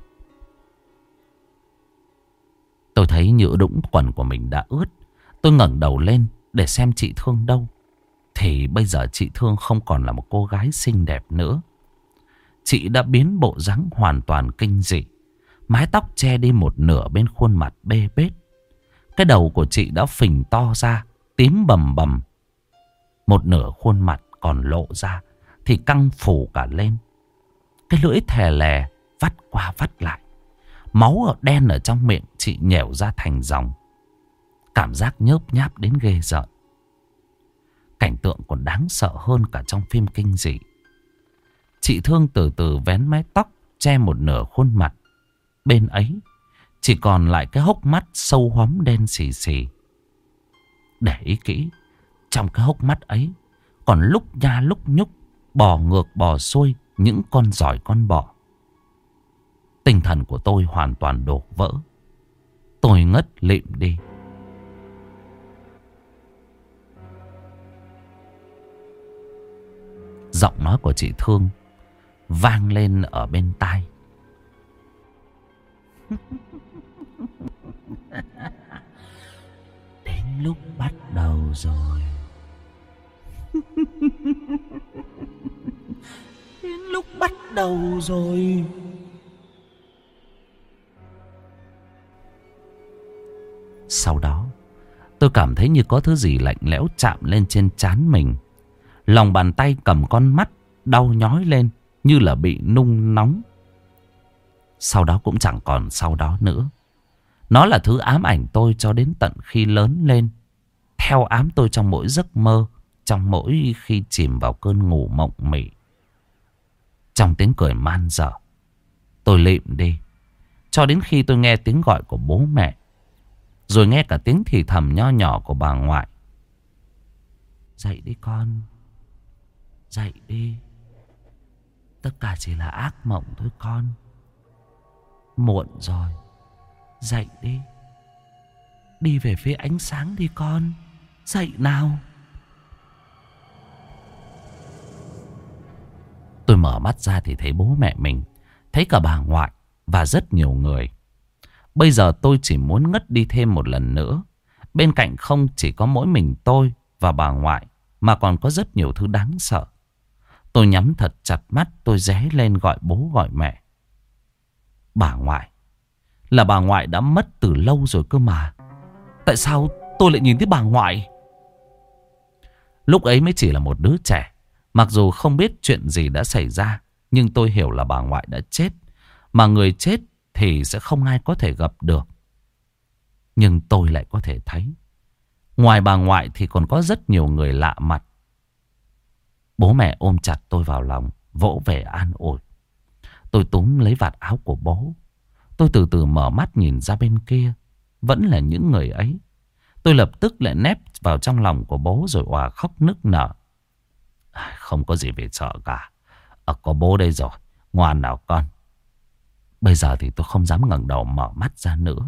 Tôi thấy nhựa đũng quần của mình đã ướt. Tôi ngẩng đầu lên để xem chị Thương đâu. Thì bây giờ chị Thương không còn là một cô gái xinh đẹp nữa. Chị đã biến bộ dáng hoàn toàn kinh dị. Mái tóc che đi một nửa bên khuôn mặt bê bết. Cái đầu của chị đã phình to ra, tím bầm bầm. Một nửa khuôn mặt còn lộ ra thì căng phủ cả lên. Cái lưỡi thè lè vắt qua vắt lại. Máu đen ở trong miệng chị nhèo ra thành dòng. Cảm giác nhớp nháp đến ghê rợn. Cảnh tượng còn đáng sợ hơn cả trong phim kinh dị. Chị Thương từ từ vén mái tóc che một nửa khuôn mặt. Bên ấy chỉ còn lại cái hốc mắt sâu hoắm đen xì xì. Để ý kỹ, trong cái hốc mắt ấy còn lúc nha lúc nhúc, bò ngược bò xuôi những con giỏi con bọ. Tinh thần của tôi hoàn toàn đổ vỡ. Tôi ngất lịm đi. Giọng nói của chị Thương vang lên ở bên tai. Đến lúc bắt đầu rồi. Đến lúc bắt đầu rồi. Sau đó tôi cảm thấy như có thứ gì lạnh lẽo chạm lên trên trán mình. Lòng bàn tay cầm con mắt đau nhói lên như là bị nung nóng. Sau đó cũng chẳng còn sau đó nữa. Nó là thứ ám ảnh tôi cho đến tận khi lớn lên. Theo ám tôi trong mỗi giấc mơ, trong mỗi khi chìm vào cơn ngủ mộng mị. Trong tiếng cười man dở, tôi lịm đi. Cho đến khi tôi nghe tiếng gọi của bố mẹ. Rồi nghe cả tiếng thì thầm nho nhỏ của bà ngoại. Dậy đi con. Dậy đi. Tất cả chỉ là ác mộng thôi con. Muộn rồi. Dậy đi. Đi về phía ánh sáng đi con. Dậy nào. Tôi mở mắt ra thì thấy bố mẹ mình, thấy cả bà ngoại và rất nhiều người. Bây giờ tôi chỉ muốn ngất đi thêm một lần nữa. Bên cạnh không chỉ có mỗi mình tôi và bà ngoại, mà còn có rất nhiều thứ đáng sợ. Tôi nhắm thật chặt mắt, tôi ré lên gọi bố gọi mẹ. Bà ngoại. Là bà ngoại đã mất từ lâu rồi cơ mà. Tại sao tôi lại nhìn thấy bà ngoại? Lúc ấy mới chỉ là một đứa trẻ. Mặc dù không biết chuyện gì đã xảy ra, nhưng tôi hiểu là bà ngoại đã chết. Mà người chết thì sẽ không ai có thể gặp được. Nhưng tôi lại có thể thấy. Ngoài bà ngoại thì còn có rất nhiều người lạ mặt. Bố mẹ ôm chặt tôi vào lòng, vỗ về an ủi. Tôi túm lấy vạt áo của bố. Tôi từ từ mở mắt nhìn ra bên kia. Vẫn là những người ấy. Tôi lập tức lại nép vào trong lòng của bố rồi òa khóc nức nở. Không có gì phải sợ cả. Có bố đây rồi. Ngoan nào con. Bây giờ thì tôi không dám ngẩng đầu mở mắt ra nữa.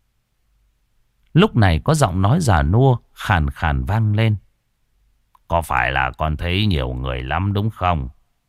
Lúc này có giọng nói già nua khàn khàn vang lên. Có phải là con thấy nhiều người lắm đúng không?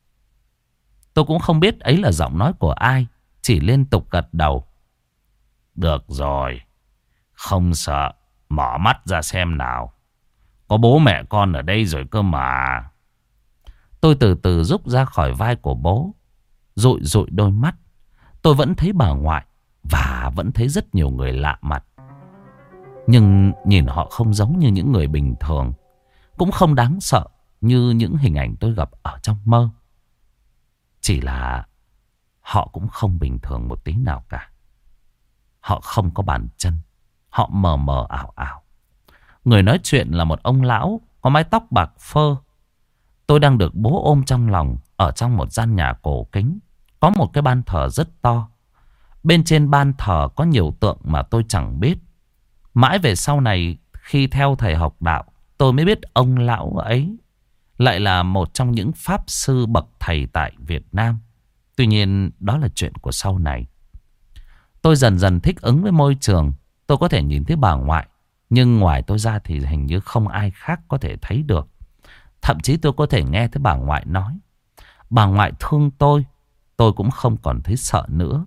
Tôi cũng không biết ấy là giọng nói của ai. Chỉ liên tục gật đầu. Được rồi. Không sợ. Mở mắt ra xem nào. Có bố mẹ con ở đây rồi cơ mà. Tôi từ từ rút ra khỏi vai của bố. Dụi dụi đôi mắt. Tôi vẫn thấy bà ngoại. Và vẫn thấy rất nhiều người lạ mặt. Nhưng nhìn họ không giống như những người bình thường. Cũng không đáng sợ như những hình ảnh tôi gặp ở trong mơ. Chỉ là họ cũng không bình thường một tí nào cả. Họ không có bàn chân. Họ mờ mờ ảo ảo. Người nói chuyện là một ông lão có mái tóc bạc phơ. Tôi đang được bố ôm trong lòng. Ở trong một gian nhà cổ kính. Có một cái ban thờ rất to. Bên trên ban thờ có nhiều tượng mà tôi chẳng biết. Mãi về sau này khi theo thầy học đạo, tôi mới biết ông lão ấy lại là một trong những pháp sư bậc thầy tại Việt Nam. Tuy nhiên đó là chuyện của sau này. Tôi dần dần thích ứng với môi trường. Tôi có thể nhìn thấy bà ngoại. Nhưng ngoài tôi ra thì hình như không ai khác có thể thấy được. Thậm chí tôi có thể nghe thấy bà ngoại nói. Bà ngoại thương tôi. Tôi cũng không còn thấy sợ nữa.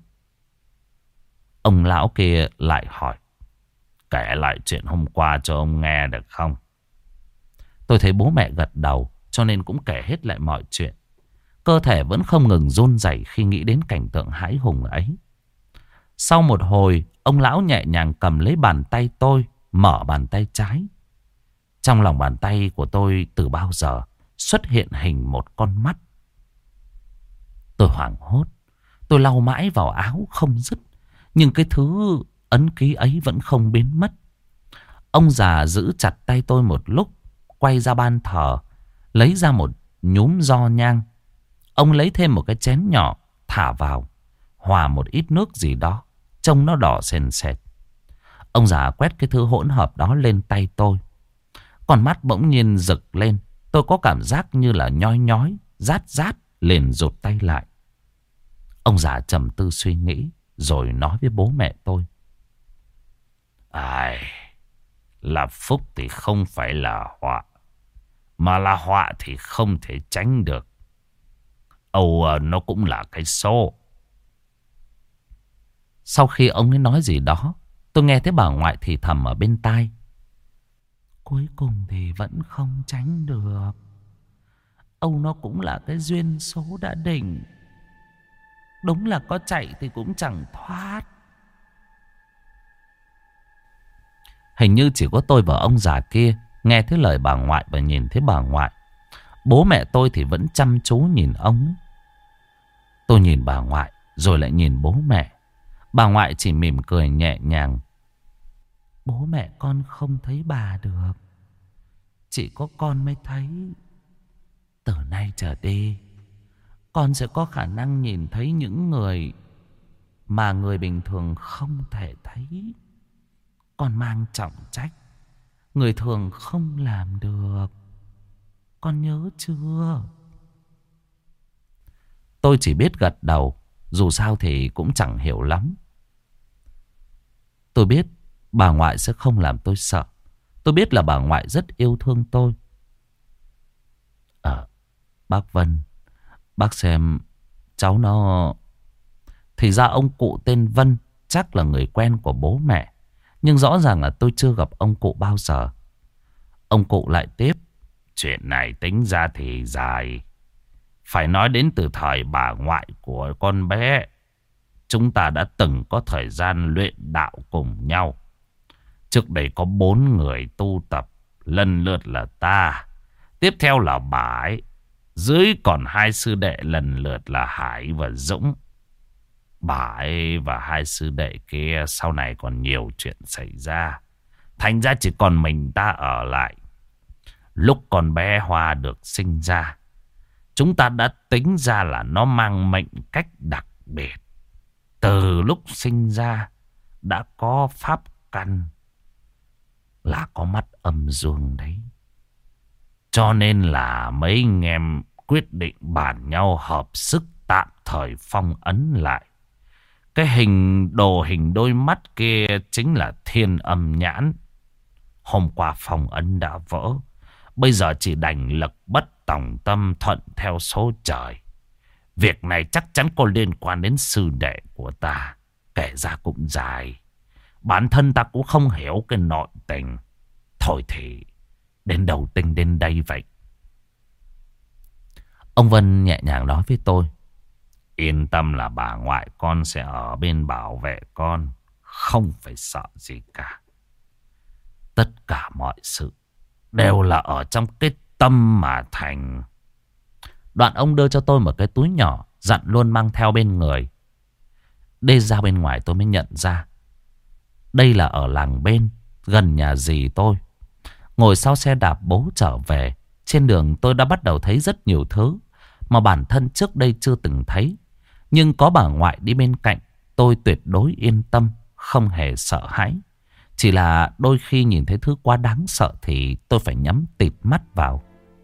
Ông lão kia lại hỏi. Kể lại chuyện hôm qua cho ông nghe được không? Tôi thấy bố mẹ gật đầu. Cho nên cũng kể hết lại mọi chuyện. Cơ thể vẫn không ngừng run rẩy khi nghĩ đến cảnh tượng hãi hùng ấy. Sau một hồi, ông lão nhẹ nhàng cầm lấy bàn tay tôi, mở bàn tay trái. Trong lòng bàn tay của tôi từ bao giờ xuất hiện hình một con mắt. Tôi hoảng hốt. Tôi lau mãi vào áo không dứt. Nhưng cái thứ ấn ký ấy vẫn không biến mất. Ông già giữ chặt tay tôi một lúc. Quay ra ban thờ. Lấy ra một nhúm giò nhang. Ông lấy thêm một cái chén nhỏ. Thả vào. Hòa một ít nước gì đó. Trông nó đỏ sền sệt. Ông già quét cái thứ hỗn hợp đó lên tay tôi. Con mắt bỗng nhiên rực lên. Tôi có cảm giác như là nhói nhói. Rát rát. Liền rụt tay lại. Ông già trầm tư suy nghĩ. Rồi nói với bố mẹ tôi. Ai, là phúc thì không phải là họa. Mà là họa thì không thể tránh được. Nó cũng là cái số. Sau khi ông ấy nói gì đó, tôi nghe thấy bà ngoại thì thầm ở bên tai. Cuối cùng thì vẫn không tránh được. Nó cũng là cái duyên số đã định. Đúng là có chạy thì cũng chẳng thoát. Hình như chỉ có tôi và ông già kia nghe thấy lời bà ngoại và nhìn thấy bà ngoại. Bố mẹ tôi thì vẫn chăm chú nhìn ông. Tôi nhìn bà ngoại rồi lại nhìn bố mẹ. Bà ngoại chỉ mỉm cười nhẹ nhàng. Bố mẹ con không thấy bà được. chỉ có con mới thấy. Từ nay trở đi, con sẽ có khả năng nhìn thấy những người mà người bình thường không thể thấy. Con mang trọng trách người thường không làm được. Con nhớ chưa? Tôi chỉ biết gật đầu. Dù sao thì cũng chẳng hiểu lắm. Tôi biết bà ngoại sẽ không làm tôi sợ. Tôi biết là bà ngoại rất yêu thương tôi. Bác Vân, bác xem cháu nó... Thì ra ông cụ tên Vân chắc là người quen của bố mẹ. Nhưng rõ ràng là tôi chưa gặp ông cụ bao giờ. Ông cụ lại tiếp. Chuyện này tính ra thì dài. Phải nói đến từ thời bà ngoại của con bé. Chúng ta đã từng có thời gian luyện đạo cùng nhau. Trước đây có 4 người tu tập. Lần lượt là ta. Tiếp theo là bà ấy. Dưới còn 2 sư đệ lần lượt là Hải và Dũng. Bà ấy và 2 sư đệ kia sau này còn nhiều chuyện xảy ra. Thành ra chỉ còn mình ta ở lại. Lúc con bé Hoa được sinh ra, chúng ta đã tính ra là nó mang mệnh cách đặc biệt. Từ lúc sinh ra đã có pháp căn là có mắt âm dương đấy. Cho nên là mấy anh em quyết định bàn nhau hợp sức tạm thời phong ấn lại. Cái hình đôi mắt kia chính là thiên âm nhãn. Hôm qua phong ấn đã vỡ. Bây giờ chỉ đành lực bất tòng tâm, thuận theo số trời. Việc này chắc chắn có liên quan đến sư đệ của ta. Kể ra cũng dài. Bản thân ta cũng không hiểu cái nội tình. Thôi thì đến đầu tinh đến đây vậy. Ông Vân nhẹ nhàng nói với tôi. Yên tâm là bà ngoại con sẽ ở bên bảo vệ con. Không phải sợ gì cả. Tất cả mọi sự đều là ở trong cái tâm mà thành. Đoạn ông đưa cho tôi một cái túi nhỏ, dặn luôn mang theo bên người. Đi ra bên ngoài tôi mới nhận ra đây là ở làng bên, gần nhà dì tôi. Ngồi sau xe đạp bố trở về, trên đường tôi đã bắt đầu thấy rất nhiều thứ mà bản thân trước đây chưa từng thấy. Nhưng có bà ngoại đi bên cạnh, tôi tuyệt đối yên tâm, không hề sợ hãi. Chỉ là đôi khi nhìn thấy thứ quá đáng sợ thì tôi phải nhắm tịt mắt vào.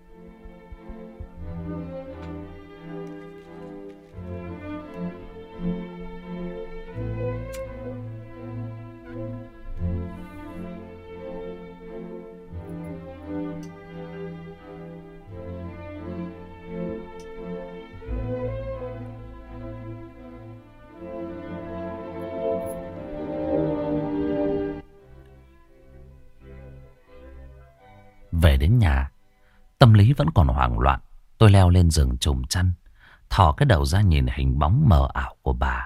Về đến nhà, tâm lý vẫn còn hoảng loạn. Tôi leo lên giường trùm chăn, thò cái đầu ra nhìn hình bóng mờ ảo của bà.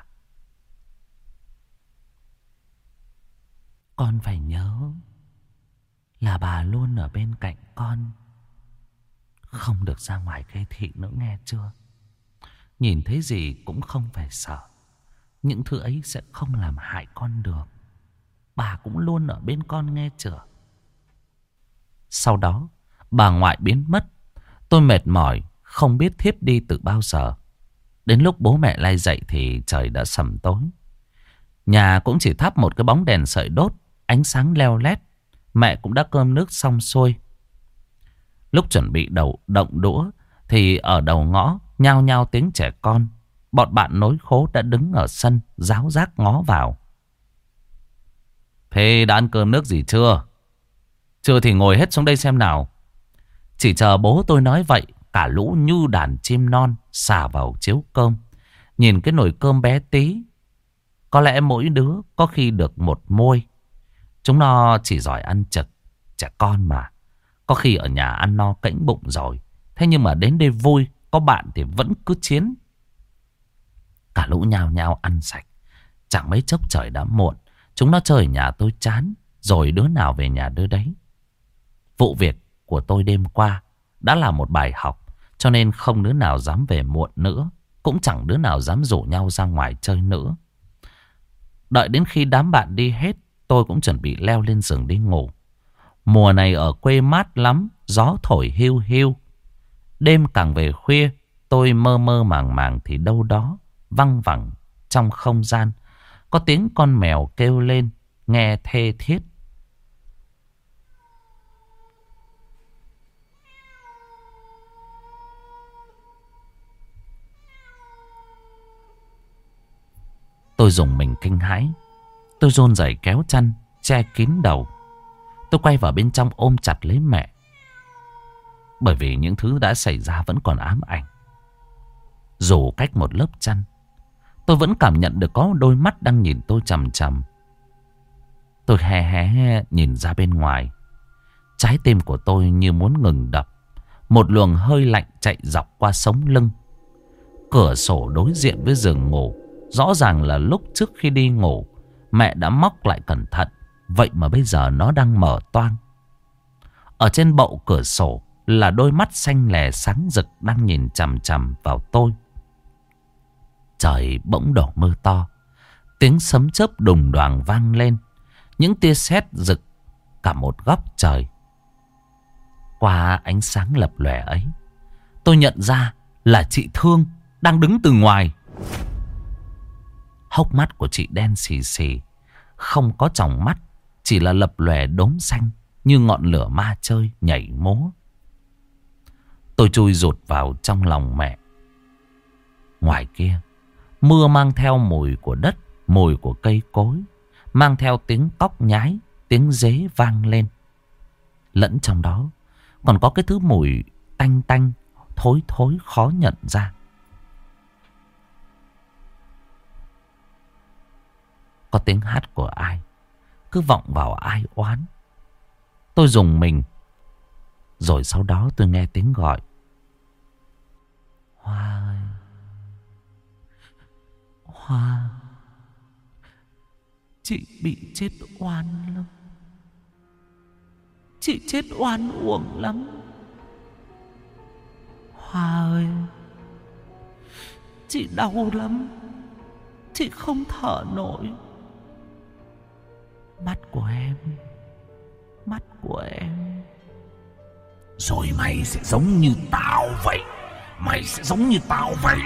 Con phải nhớ là bà luôn ở bên cạnh con. Không được ra ngoài gây thị nữa, nghe chưa? Nhìn thấy gì cũng không phải sợ. Những thứ ấy sẽ không làm hại con được. Bà cũng luôn ở bên con, nghe chưa? Sau đó bà ngoại biến mất. Tôi mệt mỏi, không biết thiếp đi từ bao giờ. Đến lúc bố mẹ lay dậy thì trời đã sầm tối. Nhà cũng chỉ thắp một cái bóng đèn sợi đốt, ánh sáng leo lét. Mẹ cũng đã cơm nước xong xuôi. Lúc chuẩn bị động đũa thì ở đầu ngõ nhao nhao tiếng trẻ con. Bọn bạn nối khố đã đứng ở sân ráo rác ngó vào. Thế đã ăn cơm nước gì chưa? Chưa thì ngồi hết xuống đây xem nào. Chỉ chờ bố tôi nói vậy, cả lũ như đàn chim non xà vào chiếu cơm. Nhìn cái nồi cơm bé tí, có lẽ mỗi đứa có khi được một muôi. Chúng nó chỉ giỏi ăn trực, trẻ con mà. Có khi ở nhà ăn no cẫng bụng rồi. Thế nhưng mà đến đây vui, có bạn thì vẫn cứ chiến. Cả lũ nhao nhao ăn sạch. Chẳng mấy chốc trời đã muộn. Chúng nó chơi ở nhà tôi chán, rồi đứa nào về nhà đứa đấy. Vụ việc của tôi đêm qua đã là một bài học, cho nên không đứa nào dám về muộn nữa. Cũng chẳng đứa nào dám rủ nhau ra ngoài chơi nữa. Đợi đến khi đám bạn đi hết, tôi cũng chuẩn bị leo lên giường đi ngủ. Mùa này ở quê mát lắm, gió thổi hiu hiu. Đêm càng về khuya, tôi mơ mơ màng màng thì đâu đó văng vẳng trong không gian có tiếng con mèo kêu lên nghe thê thiết. Tôi dùng mình kinh hãi. Tôi run rẩy kéo chăn che kín đầu. Tôi quay vào bên trong ôm chặt lấy mẹ. Bởi vì những thứ đã xảy ra vẫn còn ám ảnh. Dù cách một lớp chăn, tôi vẫn cảm nhận được có đôi mắt đang nhìn tôi chằm chằm. Tôi hé hé nhìn ra bên ngoài. Trái tim của tôi như muốn ngừng đập. Một luồng hơi lạnh chạy dọc qua sống lưng. Cửa sổ đối diện với giường ngủ, rõ ràng là lúc trước khi đi ngủ mẹ đã móc lại cẩn thận. Vậy mà bây giờ nó đang mở toang. Ở trên bậu cửa sổ là đôi mắt xanh lè sáng rực đang nhìn chằm chằm vào tôi. Trời bỗng đổ mưa to. Tiếng sấm chớp đùng đoàng vang lên. Những tia sét rực cả một góc trời. Qua ánh sáng lập lòe ấy, tôi nhận ra là chị Thương đang đứng từ ngoài. Hốc mắt của chị đen xì xì, không có tròng mắt, chỉ là lập lòe đốm xanh như ngọn lửa ma chơi nhảy múa. Tôi chui rụt vào trong lòng mẹ. Ngoài kia, mưa mang theo mùi của đất, mùi của cây cối, mang theo tiếng cóc nhái, tiếng dế vang lên. Lẫn trong đó còn có cái thứ mùi tanh tanh, thối thối khó nhận ra. Có tiếng hát của ai cứ vọng vào ai oán. Tôi rùng mình. Rồi sau đó tôi nghe tiếng gọi. Hoa ơi, Hoa, chị bị chết oan lắm. Chị chết oan uổng lắm. Hoa ơi, chị đau lắm. Chị không thở nổi. Mắt của em, mắt của em. Rồi mày sẽ giống như tao vậy. Mày sẽ giống như tao vậy.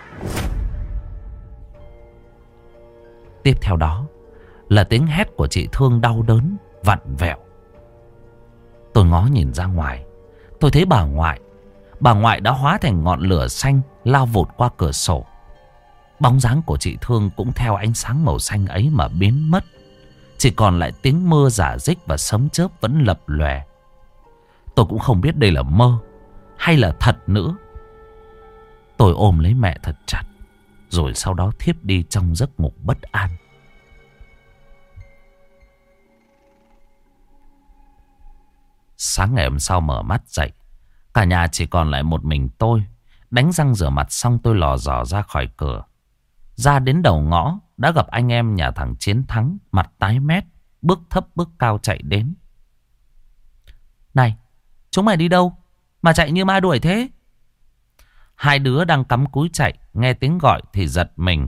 Tiếp theo đó là tiếng hét của chị Thương đau đớn, vặn vẹo. Tôi ngó nhìn ra ngoài. Tôi thấy bà ngoại. Bà ngoại đã hóa thành ngọn lửa xanh lao vụt qua cửa sổ. Bóng dáng của chị Thương cũng theo ánh sáng màu xanh ấy mà biến mất. Chỉ còn lại tiếng mưa rả rích và sấm chớp vẫn lập lòe. Tôi cũng không biết đây là mơ hay là thật nữa. Tôi ôm lấy mẹ thật chặt, rồi sau đó thiếp đi trong giấc ngủ bất an. Sáng ngày hôm sau mở mắt dậy, cả nhà chỉ còn lại một mình tôi. Đánh răng rửa mặt xong tôi lò dò ra khỏi cửa. Ra đến đầu ngõ đã gặp anh em nhà thằng Chiến Thắng, mặt tái mét, bước thấp bước cao chạy đến. Này, chúng mày đi đâu mà chạy như ma đuổi thế? Hai đứa đang cắm cúi chạy, nghe tiếng gọi thì giật mình.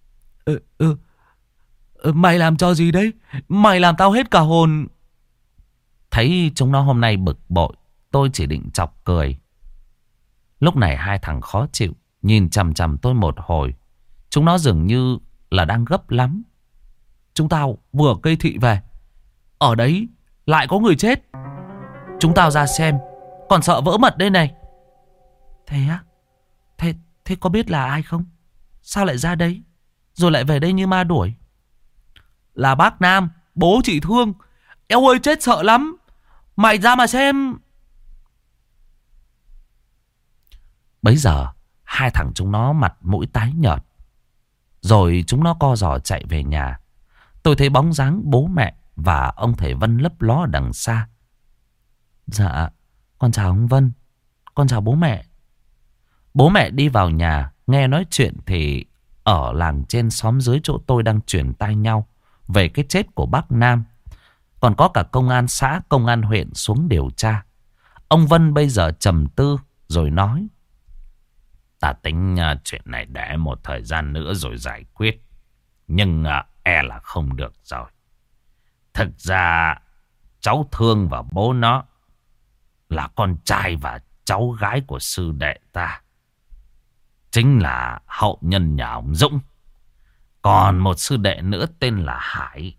Mày làm cho gì đấy? Mày làm tao hết cả hồn. Thấy chúng nó hôm nay bực bội, tôi chỉ định chọc cười. Lúc này hai thằng khó chịu, nhìn chằm chằm tôi một hồi. Chúng nó dường như là đang gấp lắm. Chúng tao vừa cây thị về, ở đấy lại có người chết. Chúng tao ra xem, còn sợ vỡ mật đây này. Thế á? Thế có biết là ai không? Sao lại ra đấy, rồi lại về đây như ma đuổi? Là bác Nam, bố chị Thương. Eo ơi, chết sợ lắm. Mày ra mà xem. Bấy giờ hai thằng chúng nó mặt mũi tái nhợt. Rồi chúng nó co giò chạy về nhà. Tôi thấy bóng dáng bố mẹ và ông thầy Vân lấp ló ở đằng xa. Dạ, con chào ông Vân. Con chào bố mẹ. Bố mẹ đi vào nhà, nghe nói chuyện thì ở làng trên xóm dưới chỗ tôi đang truyền tai nhau về cái chết của bác Nam. Còn có cả công an xã, công an huyện xuống điều tra. Ông Vân bây giờ trầm tư rồi nói. Ta tính chuyện này để một thời gian nữa rồi giải quyết. Nhưng e là không được rồi. Thực ra cháu Thương và bố nó là con trai và cháu gái của sư đệ ta, chính là hậu nhân nhà ông Dũng. Còn một sư đệ nữa tên là Hải.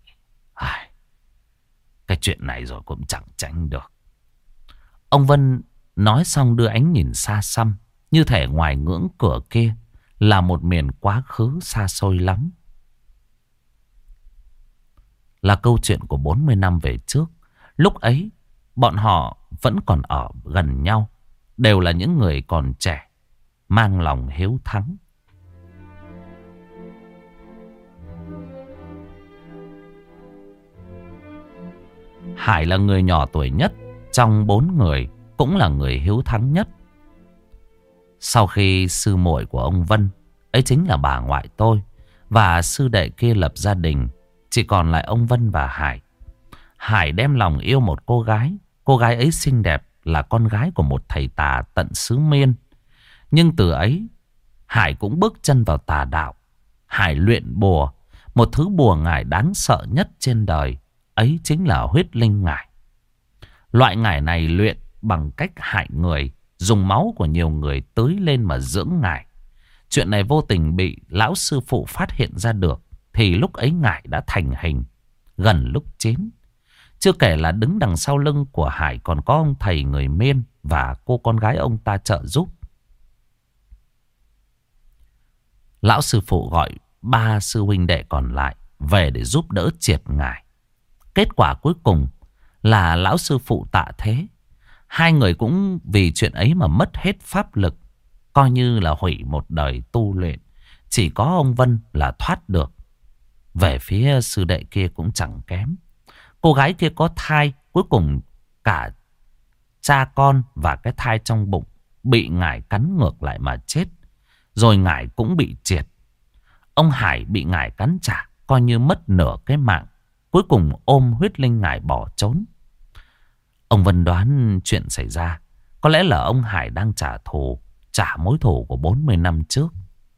Cái chuyện này rồi cũng chẳng tránh được. Ông Vân nói xong đưa ánh nhìn xa xăm, như thể ngoài ngưỡng cửa kia là một miền quá khứ xa xôi lắm. Là câu chuyện của 40 năm về trước. Lúc ấy bọn họ vẫn còn ở gần nhau, đều là những người còn trẻ, mang lòng hiếu thắng. Hải là người nhỏ tuổi nhất trong 4 người, cũng là người hiếu thắng nhất. Sau khi sư muội của ông Vân, ấy chính là bà ngoại tôi, và sư đệ kia lập gia đình, chỉ còn lại ông Vân và Hải. Hải đem lòng yêu một cô gái. Cô gái ấy xinh đẹp, là con gái của một thầy tà tận xứ Miên. Nhưng từ ấy Hải cũng bước chân vào tà đạo. Hải luyện bùa, một thứ bùa ngải đáng sợ nhất trên đời, ấy chính là huyết linh ngải. Loại ngải này luyện bằng cách hại người, dùng máu của nhiều người tưới lên mà dưỡng ngải. Chuyện này vô tình bị lão sư phụ phát hiện ra được, thì lúc ấy ngải đã thành hình, gần lúc chín. Chưa kể là đứng đằng sau lưng của Hải còn có ông thầy người Miên và cô con gái ông ta trợ giúp. Lão sư phụ gọi 3 sư huynh đệ còn lại về để giúp đỡ triệt ngải. Kết quả cuối cùng là lão sư phụ tạ thế. 2 người cũng vì chuyện ấy mà mất hết pháp lực, coi như là hủy một đời tu luyện. Chỉ có ông Vân là thoát được. Về phía sư đệ kia cũng chẳng kém. Cô gái kia có thai, cuối cùng cả cha con và cái thai trong bụng bị ngải cắn ngược lại mà chết. Rồi ngải cũng bị triệt. Ông Hải bị ngải cắn trả, coi như mất nửa cái mạng. Cuối cùng ôm huyết linh ngải bỏ trốn. Ông Vân đoán chuyện xảy ra có lẽ là ông Hải đang trả thù, trả mối thù của 40 năm trước.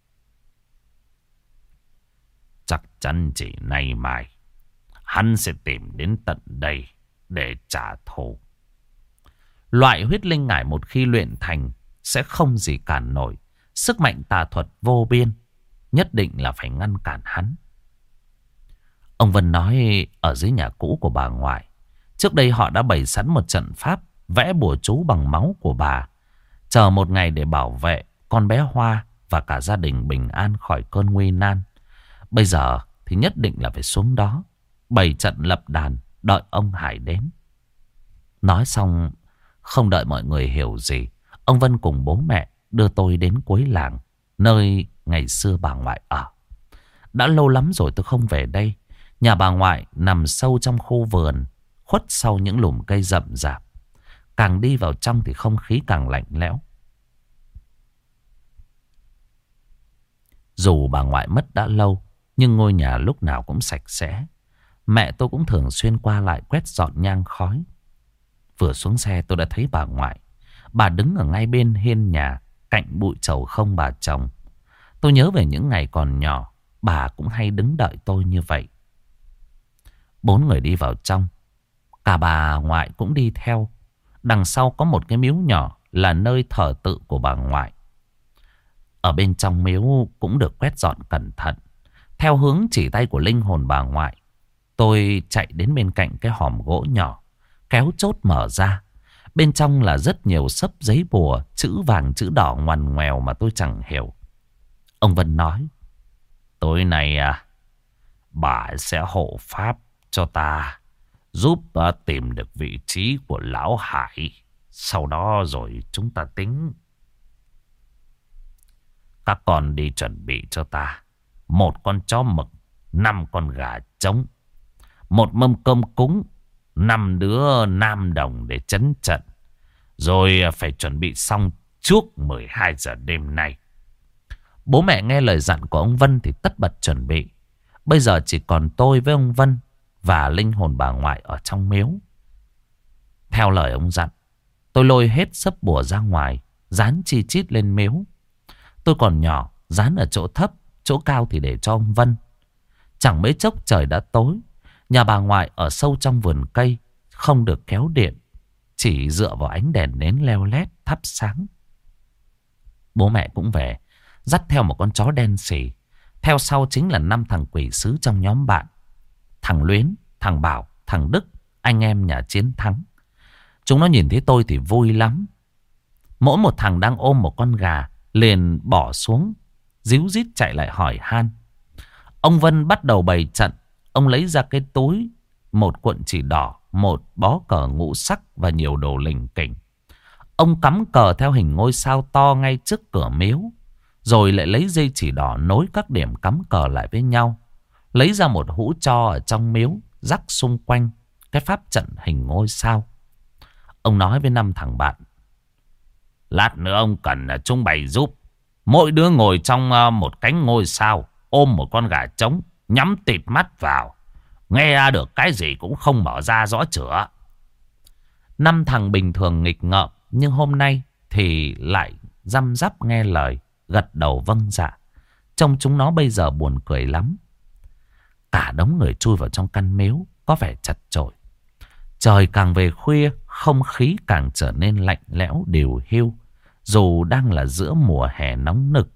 Chắc chắn chỉ nay mai hắn sẽ tìm đến tận đây để trả thù. Loại huyết linh ngải một khi luyện thành sẽ không gì cản nổi. Sức mạnh tà thuật vô biên, nhất định là phải ngăn cản hắn. Ông Vân nói ở dưới nhà cũ của bà ngoại, trước đây họ đã bày sẵn một trận pháp vẽ bùa chú bằng máu của bà, chờ một ngày để bảo vệ con bé Hoa và cả gia đình bình an khỏi cơn nguy nan. Bây giờ thì nhất định là phải xuống đó bày trận lập đàn, đợi ông Hải đến. Nói xong, không đợi mọi người hiểu gì, ông Vân cùng bố mẹ đưa tôi đến cuối làng, nơi ngày xưa bà ngoại ở. Đã lâu lắm rồi tôi không về đây. Nhà bà ngoại nằm sâu trong khu vườn, khuất sau những lùm cây rậm rạp. Càng đi vào trong thì không khí càng lạnh lẽo. Dù bà ngoại mất đã lâu, nhưng ngôi nhà lúc nào cũng sạch sẽ. Mẹ tôi cũng thường xuyên qua lại quét dọn nhang khói. Vừa xuống xe tôi đã thấy bà ngoại. Bà đứng ở ngay bên hiên nhà, cạnh bụi trầu không bà trồng. Tôi nhớ về những ngày còn nhỏ, bà cũng hay đứng đợi tôi như vậy. 4 người đi vào trong. Cả bà ngoại cũng đi theo. Đằng sau có một cái miếu nhỏ là nơi thờ tự của bà ngoại. Ở bên trong miếu cũng được quét dọn cẩn thận. Theo hướng chỉ tay của linh hồn bà ngoại, tôi chạy đến bên cạnh cái hòm gỗ nhỏ, kéo chốt mở ra. Bên trong là rất nhiều xấp giấy bùa, chữ vàng chữ đỏ ngoằn ngoèo mà tôi chẳng hiểu. Ông Vân nói, tối nay bà sẽ hộ pháp cho ta, giúp tìm được vị trí của lão Hải. Sau đó rồi chúng ta tính. Các con đi chuẩn bị cho ta 1 con chó mực, 5 con gà trống, 1 mâm cơm cúng, 5 đứa nam đồng để trấn trận. Rồi phải chuẩn bị xong trước 12 giờ đêm nay. Bố mẹ nghe lời dặn của ông Vân thì tất bật chuẩn bị. Bây giờ chỉ còn tôi với ông Vân và linh hồn bà ngoại ở trong miếu. Theo lời ông dặn, tôi lôi hết sấp bùa ra ngoài, dán chi chít lên miếu. Tôi còn nhỏ, dán ở chỗ thấp, chỗ cao thì để cho ông Vân. Chẳng mấy chốc trời đã tối. Nhà bà ngoại ở sâu trong vườn cây, không được kéo điện. chỉ dựa vào ánh đèn nến leo lét thắp sáng. Bố mẹ cũng về, dắt theo một con chó đen xì. Theo sau chính là 5 thằng quỷ sứ trong nhóm bạn. Thằng Luyến, thằng Bảo, thằng Đức, anh em nhà Chiến Thắng. Chúng nó nhìn thấy tôi thì vui lắm. Mỗi một thằng đang ôm một con gà liền bỏ xuống, díu dít chạy lại hỏi han. Ông Vân bắt đầu bày trận. Ông lấy ra cái túi, một cuộn chỉ đỏ, một bó cờ ngũ sắc và nhiều đồ lỉnh kỉnh. Ông cắm cờ theo hình ngôi sao to ngay trước cửa miếu, rồi lại lấy dây chỉ đỏ nối các điểm cắm cờ lại với nhau. Lấy ra một hũ tro ở trong miếu, rắc xung quanh cái pháp trận hình ngôi sao. Ông nói với 5 thằng bạn: lát nữa ông cần chúng bày giúp. Mỗi đứa ngồi trong một cánh ngôi sao, ôm một con gà trống, nhắm tịt mắt vào. Nghe ra được cái gì cũng không mở ra rõ chữa. 5 thằng bình thường nghịch ngợm, nhưng hôm nay thì lại răm rắp nghe lời, gật đầu vâng dạ. Trông chúng nó bây giờ buồn cười lắm. Cả đống người chui vào trong căn miếu có vẻ chật chội. Trời càng về khuya, không khí càng trở nên lạnh lẽo điều hiu, dù đang là giữa mùa hè nóng nực.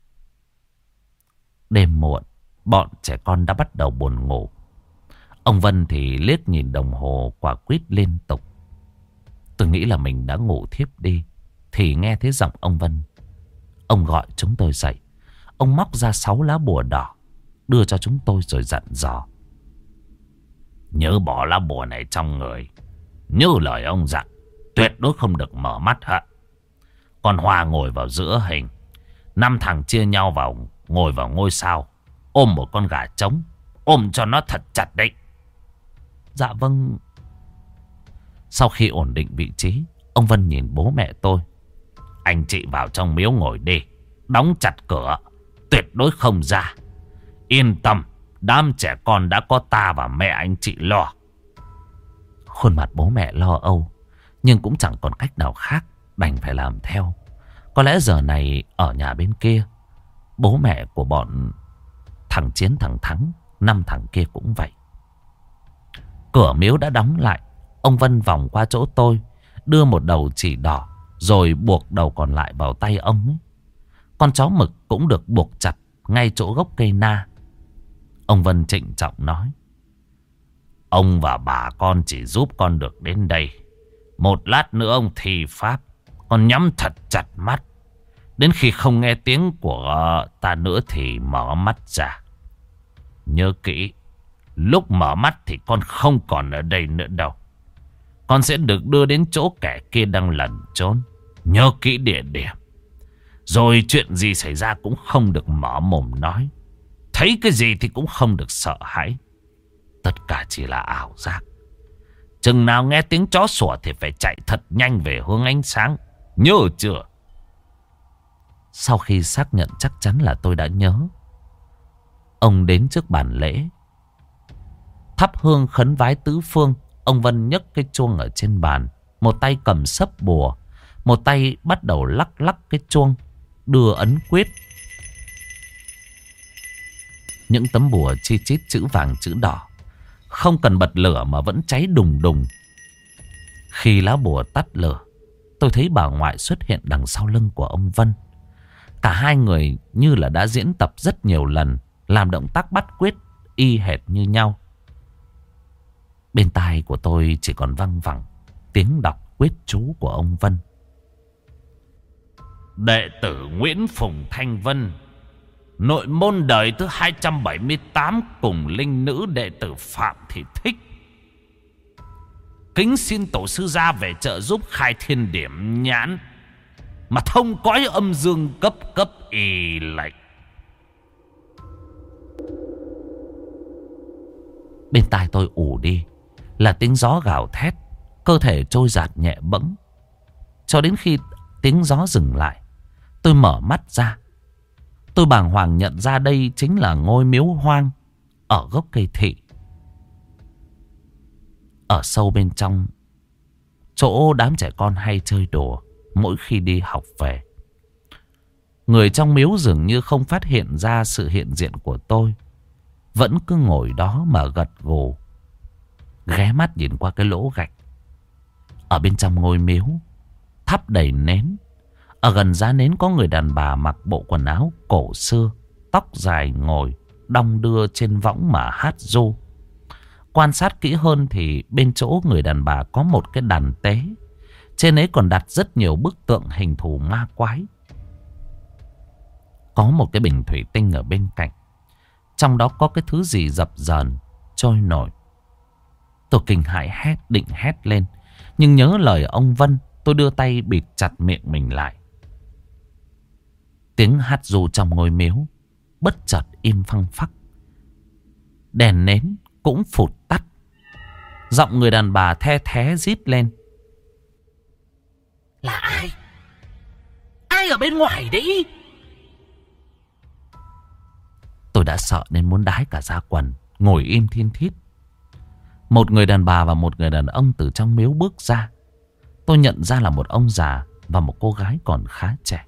Đêm muộn, bọn trẻ con đã bắt đầu buồn ngủ. Ông Vân thì liếc nhìn đồng hồ quả quýt liên tục. Tôi nghĩ là mình đã ngủ thiếp đi, thì nghe thấy giọng ông Vân. Ông gọi chúng tôi dậy. Ông móc ra 6 lá bùa đỏ, đưa cho chúng tôi rồi dặn dò: nhớ bỏ lá bùa này trong người, như lời ông dặn, tuyệt đối không được mở mắt hả. Còn Hòa ngồi vào giữa hình. 5 thằng chia nhau vào ngồi vào ngôi sao, ôm một con gà trống, ôm cho nó thật chặt đấy. Dạ vâng. Sau khi ổn định vị trí, ông Vân nhìn bố mẹ tôi: anh chị vào trong miếu ngồi đi, đóng chặt cửa, tuyệt đối không ra. Yên tâm, đám trẻ con đã có ta và mẹ anh chị lo. Khuôn mặt bố mẹ lo âu, nhưng cũng chẳng còn cách nào khác, đành phải làm theo. Có lẽ giờ này ở nhà bên kia, bố mẹ của bọn thằng Chiến, thằng Thắng, 5 thằng kia cũng vậy. Cửa miếu đã đóng lại. Ông Vân vòng qua chỗ tôi, đưa một đầu chỉ đỏ, rồi buộc đầu còn lại vào tay ông ấy. Con chó mực cũng được buộc chặt ngay chỗ gốc cây na. Ông Vân trịnh trọng nói: ông và bà con chỉ giúp con được đến đây. Một lát nữa ông thi pháp, con nhắm thật chặt mắt. Đến khi không nghe tiếng của ta nữa thì mở mắt ra. Nhớ kỹ, lúc mở mắt thì con không còn ở đây nữa đâu. Con sẽ được đưa đến chỗ kẻ kia đang lẩn trốn. Nhớ kỹ địa điểm. Rồi chuyện gì xảy ra cũng không được mở mồm nói. Thấy cái gì thì cũng không được sợ hãi. Tất cả chỉ là ảo giác. Chừng nào nghe tiếng chó sủa thì phải chạy thật nhanh về hướng ánh sáng. Nhớ chưa? Sau khi xác nhận chắc chắn là tôi đã nhớ, ông đến trước bàn lễ, thắp hương khấn vái tứ phương. Ông Vân nhấc cái chuông ở trên bàn, một tay cầm sấp bùa, một tay bắt đầu lắc lắc cái chuông, đưa ấn quyết. Những tấm bùa chi chít chữ vàng chữ đỏ, không cần bật lửa mà vẫn cháy đùng đùng. Khi lá bùa tắt lửa, tôi thấy bà ngoại xuất hiện đằng sau lưng của ông Vân. Cả hai người như là đã diễn tập rất nhiều lần, làm động tác bắt quyết y hệt như nhau. Bên tai của tôi chỉ còn văng vẳng tiếng đọc quyết chú của ông Vân. Đệ tử Nguyễn Phùng Thanh Vân, nội môn đời thứ 278 cùng linh nữ đệ tử Phạm Thị Thích, kính xin tổ sư gia về trợ giúp khai thiên điểm nhãn, mà thông cõi âm dương cấp cấp y lệnh. Bên tai tôi ù đi là tiếng gió gào thét, cơ thể trôi dạt nhẹ bẫng. Cho đến khi tiếng gió dừng lại, tôi mở mắt ra. Tôi bàng hoàng nhận ra đây chính là ngôi miếu hoang ở gốc cây thị. Ở sâu bên trong, chỗ đám trẻ con hay chơi đùa mỗi khi đi học về. Người trong miếu dường như không phát hiện ra sự hiện diện của tôi, vẫn cứ ngồi đó mà gật gù, ghé mắt nhìn qua cái lỗ gạch. Ở bên trong ngôi miếu thắp đầy nến. Ở gần giá nến có người đàn bà mặc bộ quần áo cổ xưa, tóc dài ngồi đong đưa trên võng mà hát ru. Quan sát kỹ hơn thì bên chỗ người đàn bà có một cái đàn tế. Trên ấy còn đặt rất nhiều bức tượng hình thù ma quái. Có một cái bình thủy tinh ở bên cạnh. Trong đó có cái thứ gì dập dờn trôi nổi. Tôi kinh hãi định hét lên. Nhưng nhớ lời ông Vân, tôi đưa tay bịt chặt miệng mình lại. Tiếng hát ru trong ngôi miếu bất chợt im phăng phắc. Đèn nến cũng phụt tắt. Giọng người đàn bà the thé rít lên. Là ai? Ai ở bên ngoài đấy? Tôi đã sợ nên muốn đái cả da quần, ngồi im thiên thít. Một người đàn bà và một người đàn ông từ trong miếu bước ra. Tôi nhận ra là một ông già và một cô gái còn khá trẻ.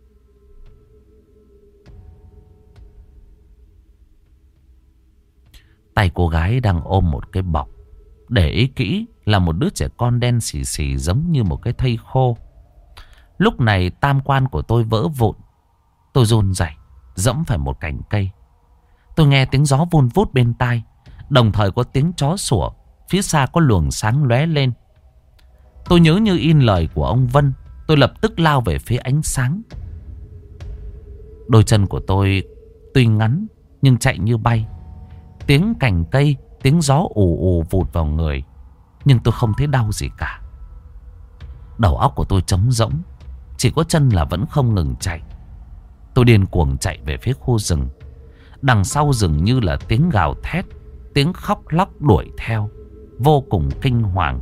Tay cô gái đang ôm một cái bọc. Để ý kỹ là một đứa trẻ con đen xì xì giống như một cái thây khô. Lúc này tam quan của tôi vỡ vụn. Tôi run rẩy dẫm phải một cành cây. Tôi nghe tiếng gió vun vút bên tai. Đồng thời có tiếng chó sủa. Phía xa có luồng sáng lóe lên. Tôi nhớ như in lời của ông Vân. Tôi lập tức lao về phía ánh sáng. Đôi chân của tôi tuy ngắn nhưng chạy như bay. Tiếng cành cây, tiếng gió ù ù vụt vào người. Nhưng tôi không thấy đau gì cả. Đầu óc của tôi trống rỗng. Chỉ có chân là vẫn không ngừng chạy. Tôi điên cuồng chạy về phía khu rừng. Đằng sau rừng như là tiếng gào thét, tiếng khóc lóc đuổi theo, vô cùng kinh hoàng.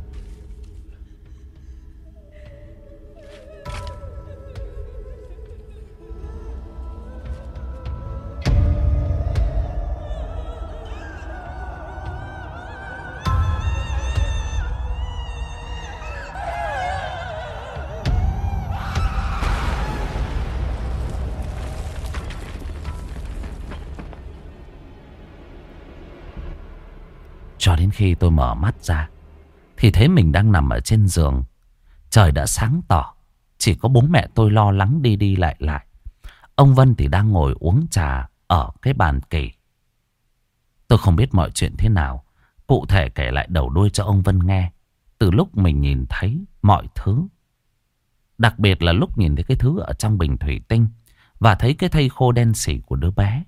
Cho đến khi tôi mở mắt ra thì thấy mình đang nằm ở trên giường. Trời đã sáng tỏ. Chỉ có bố mẹ tôi lo lắng đi đi lại lại. Ông Vân thì đang ngồi uống trà ở cái bàn kỷ. Tôi không biết mọi chuyện thế nào, cụ thể kể lại đầu đuôi cho ông Vân nghe. Từ lúc mình nhìn thấy mọi thứ. Đặc biệt là lúc nhìn thấy cái thứ ở trong bình thủy tinh. Và thấy cái thây khô đen xỉ của đứa bé.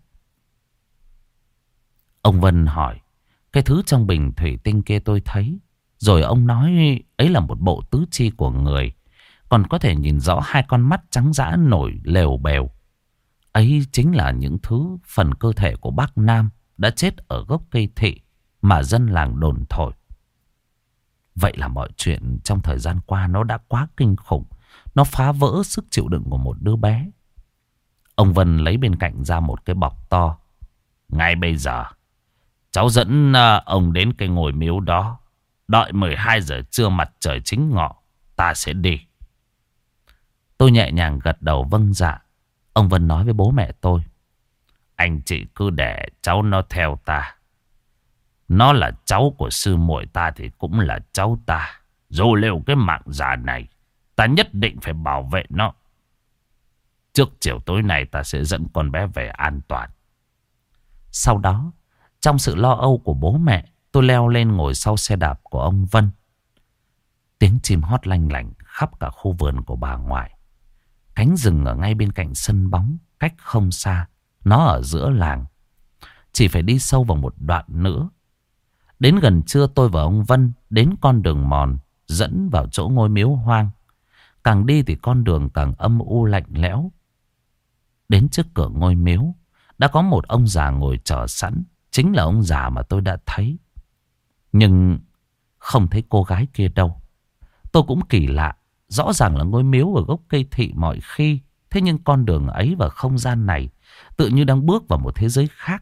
Ông Vân hỏi: cái thứ trong bình thủy tinh kia tôi thấy. Rồi ông nói ấy là một bộ tứ chi của người. Còn có thể nhìn rõ hai con mắt trắng dã nổi lèo bèo. Ấy chính là những thứ phần cơ thể của bác Nam đã chết ở gốc cây thị mà dân làng đồn thổi. Vậy là mọi chuyện trong thời gian qua nó đã quá kinh khủng. Nó phá vỡ sức chịu đựng của một đứa bé. Ông Vân lấy bên cạnh ra một cái bọc to. Ngay bây giờ cháu dẫn ông đến cái ngôi miếu đó. Đợi 12 giờ trưa mặt trời chính ngọ, ta sẽ đi. Tôi nhẹ nhàng gật đầu vâng dạ. Ông Vân nói với bố mẹ tôi: anh chị cứ để cháu nó theo ta. Nó là cháu của sư muội ta thì cũng là cháu ta. Dù liệu cái mạng già này, ta nhất định phải bảo vệ nó. Trước chiều tối nay ta sẽ dẫn con bé về an toàn. Sau đó, trong sự lo âu của bố mẹ, tôi leo lên ngồi sau xe đạp của ông Vân. Tiếng chim hót lanh lảnh khắp cả khu vườn của bà ngoại. Cánh rừng ở ngay bên cạnh sân bóng, cách không xa. Nó ở giữa làng. Chỉ phải đi sâu vào một đoạn nữa. Đến gần trưa tôi và ông Vân đến con đường mòn dẫn vào chỗ ngôi miếu hoang. Càng đi thì con đường càng âm u lạnh lẽo. Đến trước cửa ngôi miếu đã có một ông già ngồi chờ sẵn. Chính là ông già mà tôi đã thấy. Nhưng không thấy cô gái kia đâu. Tôi cũng kỳ lạ. Rõ ràng là ngôi miếu ở gốc cây thị mọi khi. Thế nhưng con đường ấy và không gian này tự như đang bước vào một thế giới khác.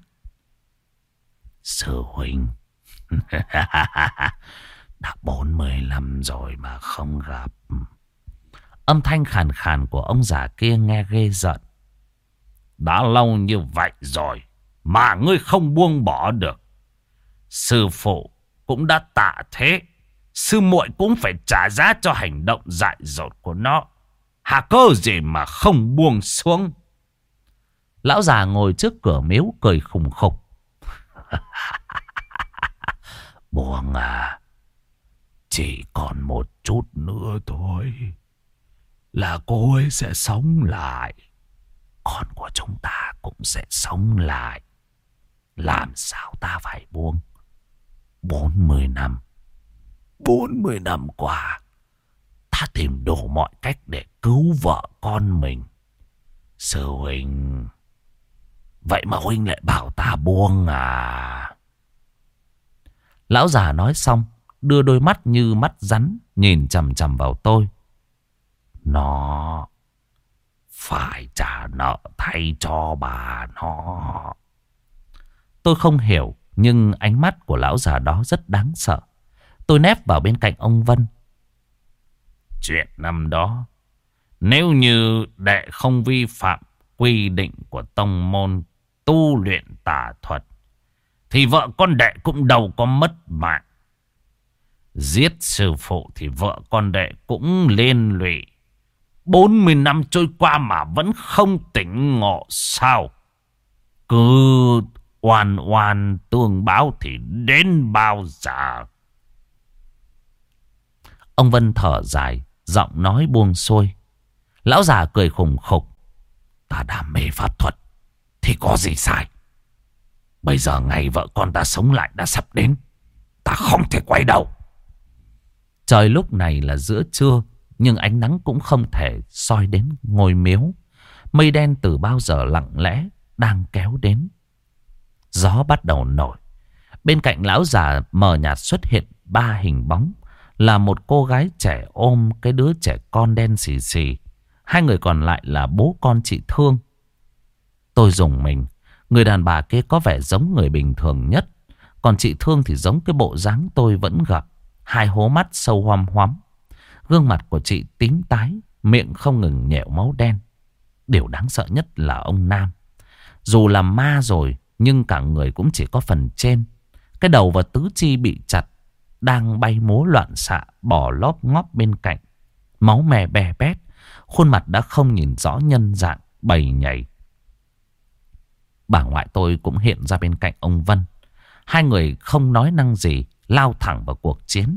Sư huynh. Đã 45 rồi mà không gặp. Âm thanh khàn khàn của ông già kia nghe ghê giận. Đã lâu như vậy rồi mà ngươi không buông bỏ được. Sư phụ cũng đã tạ thế. sư muội cũng phải trả giá cho hành động dại dột của nó. Hà cơ gì mà không buông xuống. Lão già ngồi trước cửa miếu cười khùng khục. Buông à, chỉ còn một chút nữa thôi là cô ấy sẽ sống lại. Con của chúng ta cũng sẽ sống lại. Làm sao ta phải buông? 40 năm 40 năm qua, ta tìm đủ mọi cách để cứu vợ con mình. Sư huynh, vậy mà huynh lại bảo ta buông à? Lão già nói xong, đưa đôi mắt như mắt rắn nhìn chằm chằm vào tôi. Nó phải trả nợ thay cho bà nó. Tôi không hiểu, nhưng ánh mắt của lão già đó rất đáng sợ. Tôi nép vào bên cạnh ông Vân. Chuyện năm đó, nếu như đệ không vi phạm quy định của tông môn tu luyện tà thuật, thì vợ con đệ cũng đâu có mất mạng. Giết sư phụ thì vợ con đệ cũng liên lụy. 40 năm trôi qua mà vẫn không tỉnh ngộ sao? Cứ oan oan tương báo thì đến bao giờ? Ông Vân thở dài, giọng nói buông xuôi. Lão già cười khùng khục. Ta đam mê pháp thuật thì có gì sai? Bây giờ ngày vợ con ta sống lại đã sắp đến. Ta không thể quay đầu. Trời lúc này là giữa trưa, nhưng ánh nắng cũng không thể soi đến ngôi miếu. Mây đen từ bao giờ lặng lẽ đang kéo đến. Gió bắt đầu nổi. Bên cạnh lão già mờ nhạt xuất hiện 3 hình bóng. Là một cô gái trẻ ôm cái đứa trẻ con đen xì xì. 2 người còn lại là bố con chị Thương. Tôi rùng mình. Người đàn bà kia có vẻ giống người bình thường nhất. Còn chị Thương thì giống cái bộ dáng tôi vẫn gặp. 2 hố mắt sâu hoăm hoắm. Gương mặt của chị tím tái, miệng không ngừng nhẹo máu đen. Điều đáng sợ nhất là ông Nam. Dù là ma rồi, nhưng cả người cũng chỉ có phần trên. Cái đầu và tứ chi bị chặt, đang bay múa loạn xạ, bò lóp ngóp bên cạnh. Máu me bè bét, khuôn mặt đã không nhìn rõ nhân dạng, bầy nhảy. Bà ngoại tôi cũng hiện ra bên cạnh ông Vân. 2 người không nói năng gì, lao thẳng vào cuộc chiến.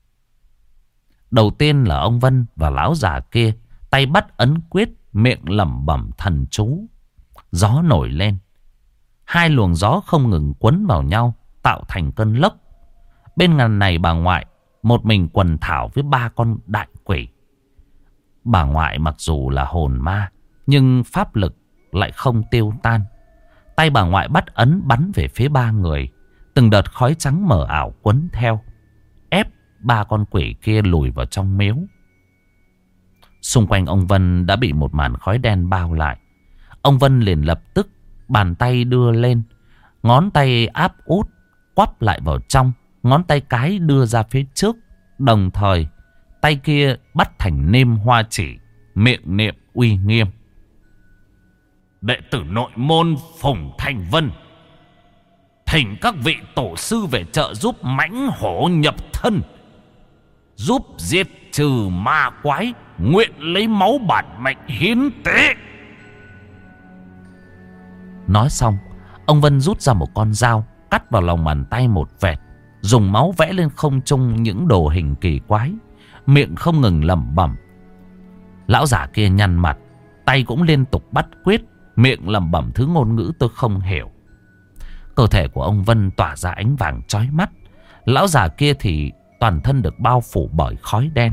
Đầu tiên là ông Vân và lão già kia, tay bắt ấn quyết, miệng lẩm bẩm thần chú. Gió nổi lên. 2 luồng gió không ngừng quấn vào nhau, tạo thành cơn lốc. Bên ngàn này bà ngoại, một mình quần thảo với 3 con đại quỷ. Bà ngoại mặc dù là hồn ma, nhưng pháp lực lại không tiêu tan. Tay bà ngoại bắt ấn bắn về phía 3 người. Từng đợt khói trắng mờ ảo quấn theo, ép 3 con quỷ kia lùi vào trong miếu. Xung quanh ông Vân đã bị một màn khói đen bao lại. Ông Vân liền lập tức bàn tay đưa lên, ngón tay áp út quắp lại vào trong, ngón tay cái đưa ra phía trước. Đồng thời tay kia bắt thành nêm hoa chỉ, miệng niệm uy nghiêm. Đệ tử nội môn Phùng Thành Vân thỉnh các vị tổ sư về trợ giúp mãnh hổ nhập thân, giúp diệt trừ ma quái, nguyện lấy máu bản mệnh hiến tế. Nói xong, ông Vân rút ra một con dao, cắt vào lòng bàn tay một vệt, dùng máu vẽ lên không trung những đồ hình kỳ quái, miệng không ngừng lẩm bẩm. Lão giả kia nhăn mặt, tay cũng liên tục bắt quyết, miệng lẩm bẩm thứ ngôn ngữ tôi không hiểu. Cơ thể của ông Vân tỏa ra ánh vàng chói mắt. Lão già kia thì toàn thân được bao phủ bởi khói đen.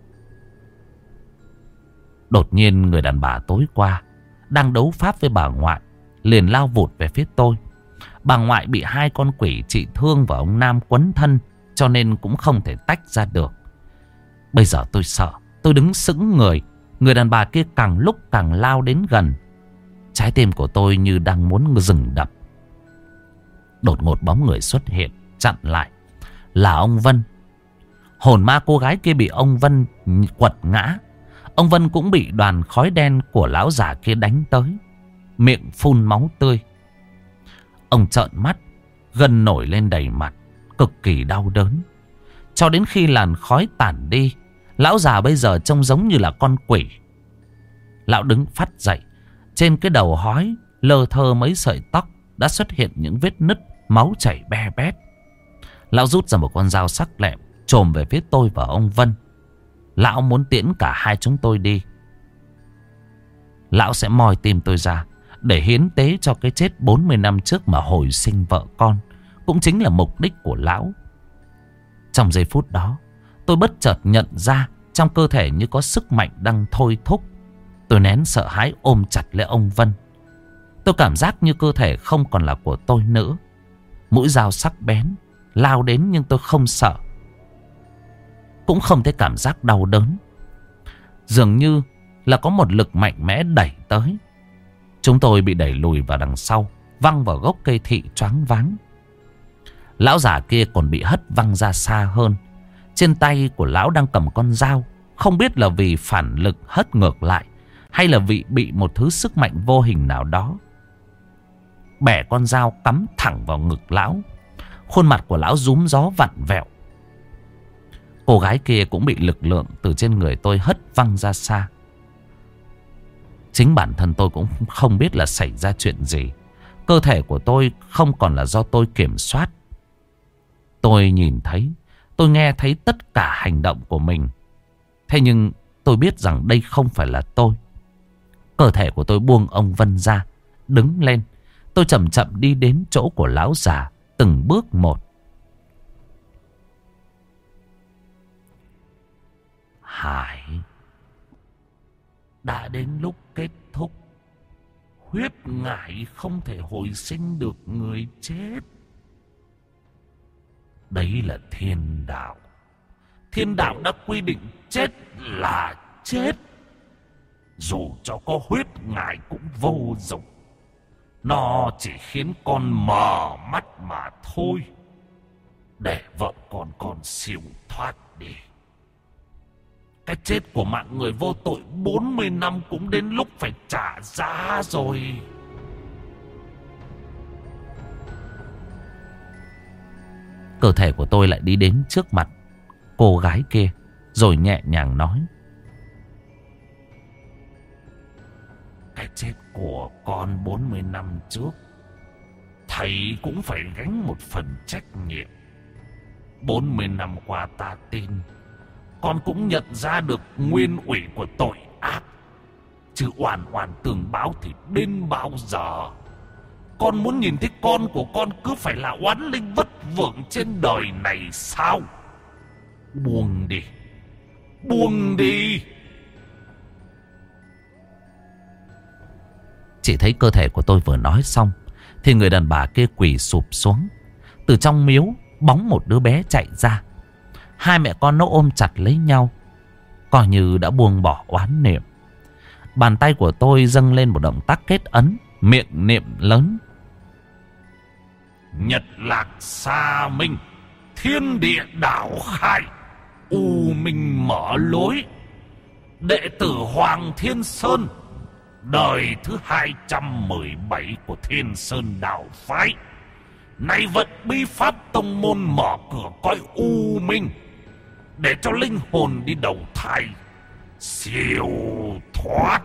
Đột nhiên người đàn bà tối qua đang đấu pháp với bà ngoại liền lao vụt về phía tôi. Bà ngoại bị 2 con quỷ chị Thương và ông Nam quấn thân, cho nên cũng không thể tách ra được. Bây giờ tôi sợ, tôi đứng sững người. Người đàn bà kia càng lúc càng lao đến gần. Trái tim của tôi như đang muốn dừng đập. Đột ngột bóng người xuất hiện, chặn lại. Là ông Vân. Hồn ma cô gái kia bị ông Vân quật ngã. Ông Vân cũng bị đoàn khói đen của lão già kia đánh tới, miệng phun máu tươi. Ông trợn mắt, gân nổi lên đầy mặt, cực kỳ đau đớn. cho đến khi làn khói tản đi. Lão già bây giờ trông giống như là con quỷ. Lão đứng phắt dậy. Trên cái đầu hói lơ thơ mấy sợi tóc đã xuất hiện những vết nứt, máu chảy be bét. Lão rút ra một con dao sắc lẹm, chồm về phía tôi và ông Vân. Lão muốn tiễn cả hai chúng tôi đi. Lão sẽ moi tim tôi ra để hiến tế cho cái chết 40 năm trước mà hồi sinh vợ con. Cũng chính là mục đích của lão. Trong giây phút đó, tôi bất chợt nhận ra trong cơ thể như có sức mạnh đang thôi thúc. Tôi nén sợ hãi ôm chặt lấy ông Vân. Tôi cảm giác như cơ thể không còn là của tôi nữa. Mũi dao sắc bén lao đến nhưng tôi không sợ, cũng không thấy cảm giác đau đớn. Dường như là có một lực mạnh mẽ đẩy tới. Chúng tôi bị đẩy lùi vào đằng sau, văng vào gốc cây thị choáng váng. Lão già kia còn bị hất văng ra xa hơn. Trên tay của lão đang cầm con dao. Không biết là vì phản lực hất ngược lại, hay là vì bị một thứ sức mạnh vô hình nào đó bẻ con dao cắm thẳng vào ngực lão. Khuôn mặt của lão rúm gió vặn vẹo. Cô gái kia cũng bị lực lượng từ trên người tôi hất văng ra xa. Chính bản thân tôi cũng không biết là xảy ra chuyện gì. Cơ thể của tôi không còn là do tôi kiểm soát. Tôi nhìn thấy, tôi nghe thấy tất cả hành động của mình. Thế nhưng tôi biết rằng đây không phải là tôi. Cơ thể của tôi buông ông Vân ra, đứng lên. Tôi chậm chậm đi đến chỗ của lão già, từng bước một. Hải, đã đến lúc kết thúc. Huyết ngải không thể hồi sinh được người chết. Đấy là thiên đạo. Thiên đạo đã quy định chết là chết. Dù cho có huyết ngải cũng vô dụng. Nó chỉ khiến con mờ mắt mà thôi. Để vợ con siêu thoát đi. Cái chết của mạng người vô tội 40 năm cũng đến lúc phải trả giá rồi. Cơ thể của tôi lại đi đến trước mặt cô gái kia, rồi nhẹ nhàng nói: cái chết của con 40 năm trước, thầy cũng phải gánh một phần trách nhiệm. 40 năm qua ta tin con cũng nhận ra được nguyên ủy của tội ác. Chứ oan oan tường báo thì đến bao giờ? Con muốn nhìn thấy con của con cứ phải là oán linh vất vưởng trên đời này sao? Buông đi, buông đi. Chỉ thấy cơ thể của tôi vừa nói xong thì người đàn bà kia quỳ sụp xuống. Từ trong miếu bóng một đứa bé chạy ra. Hai mẹ con nó ôm chặt lấy nhau, coi như đã buông bỏ oán niệm. Bàn tay của tôi dâng lên một động tác kết ấn, miệng niệm lớn: Nhật lạc xa minh, thiên địa đảo khai, u minh mở lối. Đệ tử Hoàng Thiên Sơn, đời thứ 217 của Thiên Sơn đạo phái, nay vận bí pháp tông môn mở cửa cõi u minh, để cho linh hồn đi đầu thai siêu thoát.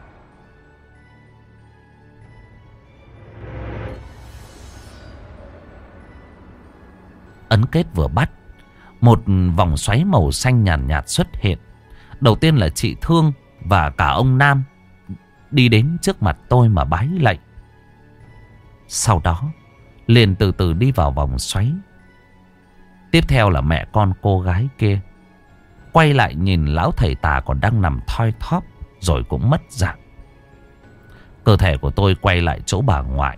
Ấn kết vừa bắt, một vòng xoáy màu xanh nhàn nhạt xuất hiện. Đầu tiên là chị Thương và cả ông Nam đi đến trước mặt tôi mà bái lạy. Sau đó liền từ từ đi vào vòng xoáy. Tiếp theo là mẹ con cô gái kia quay lại nhìn lão thầy tà còn đang nằm thoi thóp, rồi cũng mất dạng. Cơ thể của tôi quay lại chỗ bà ngoại.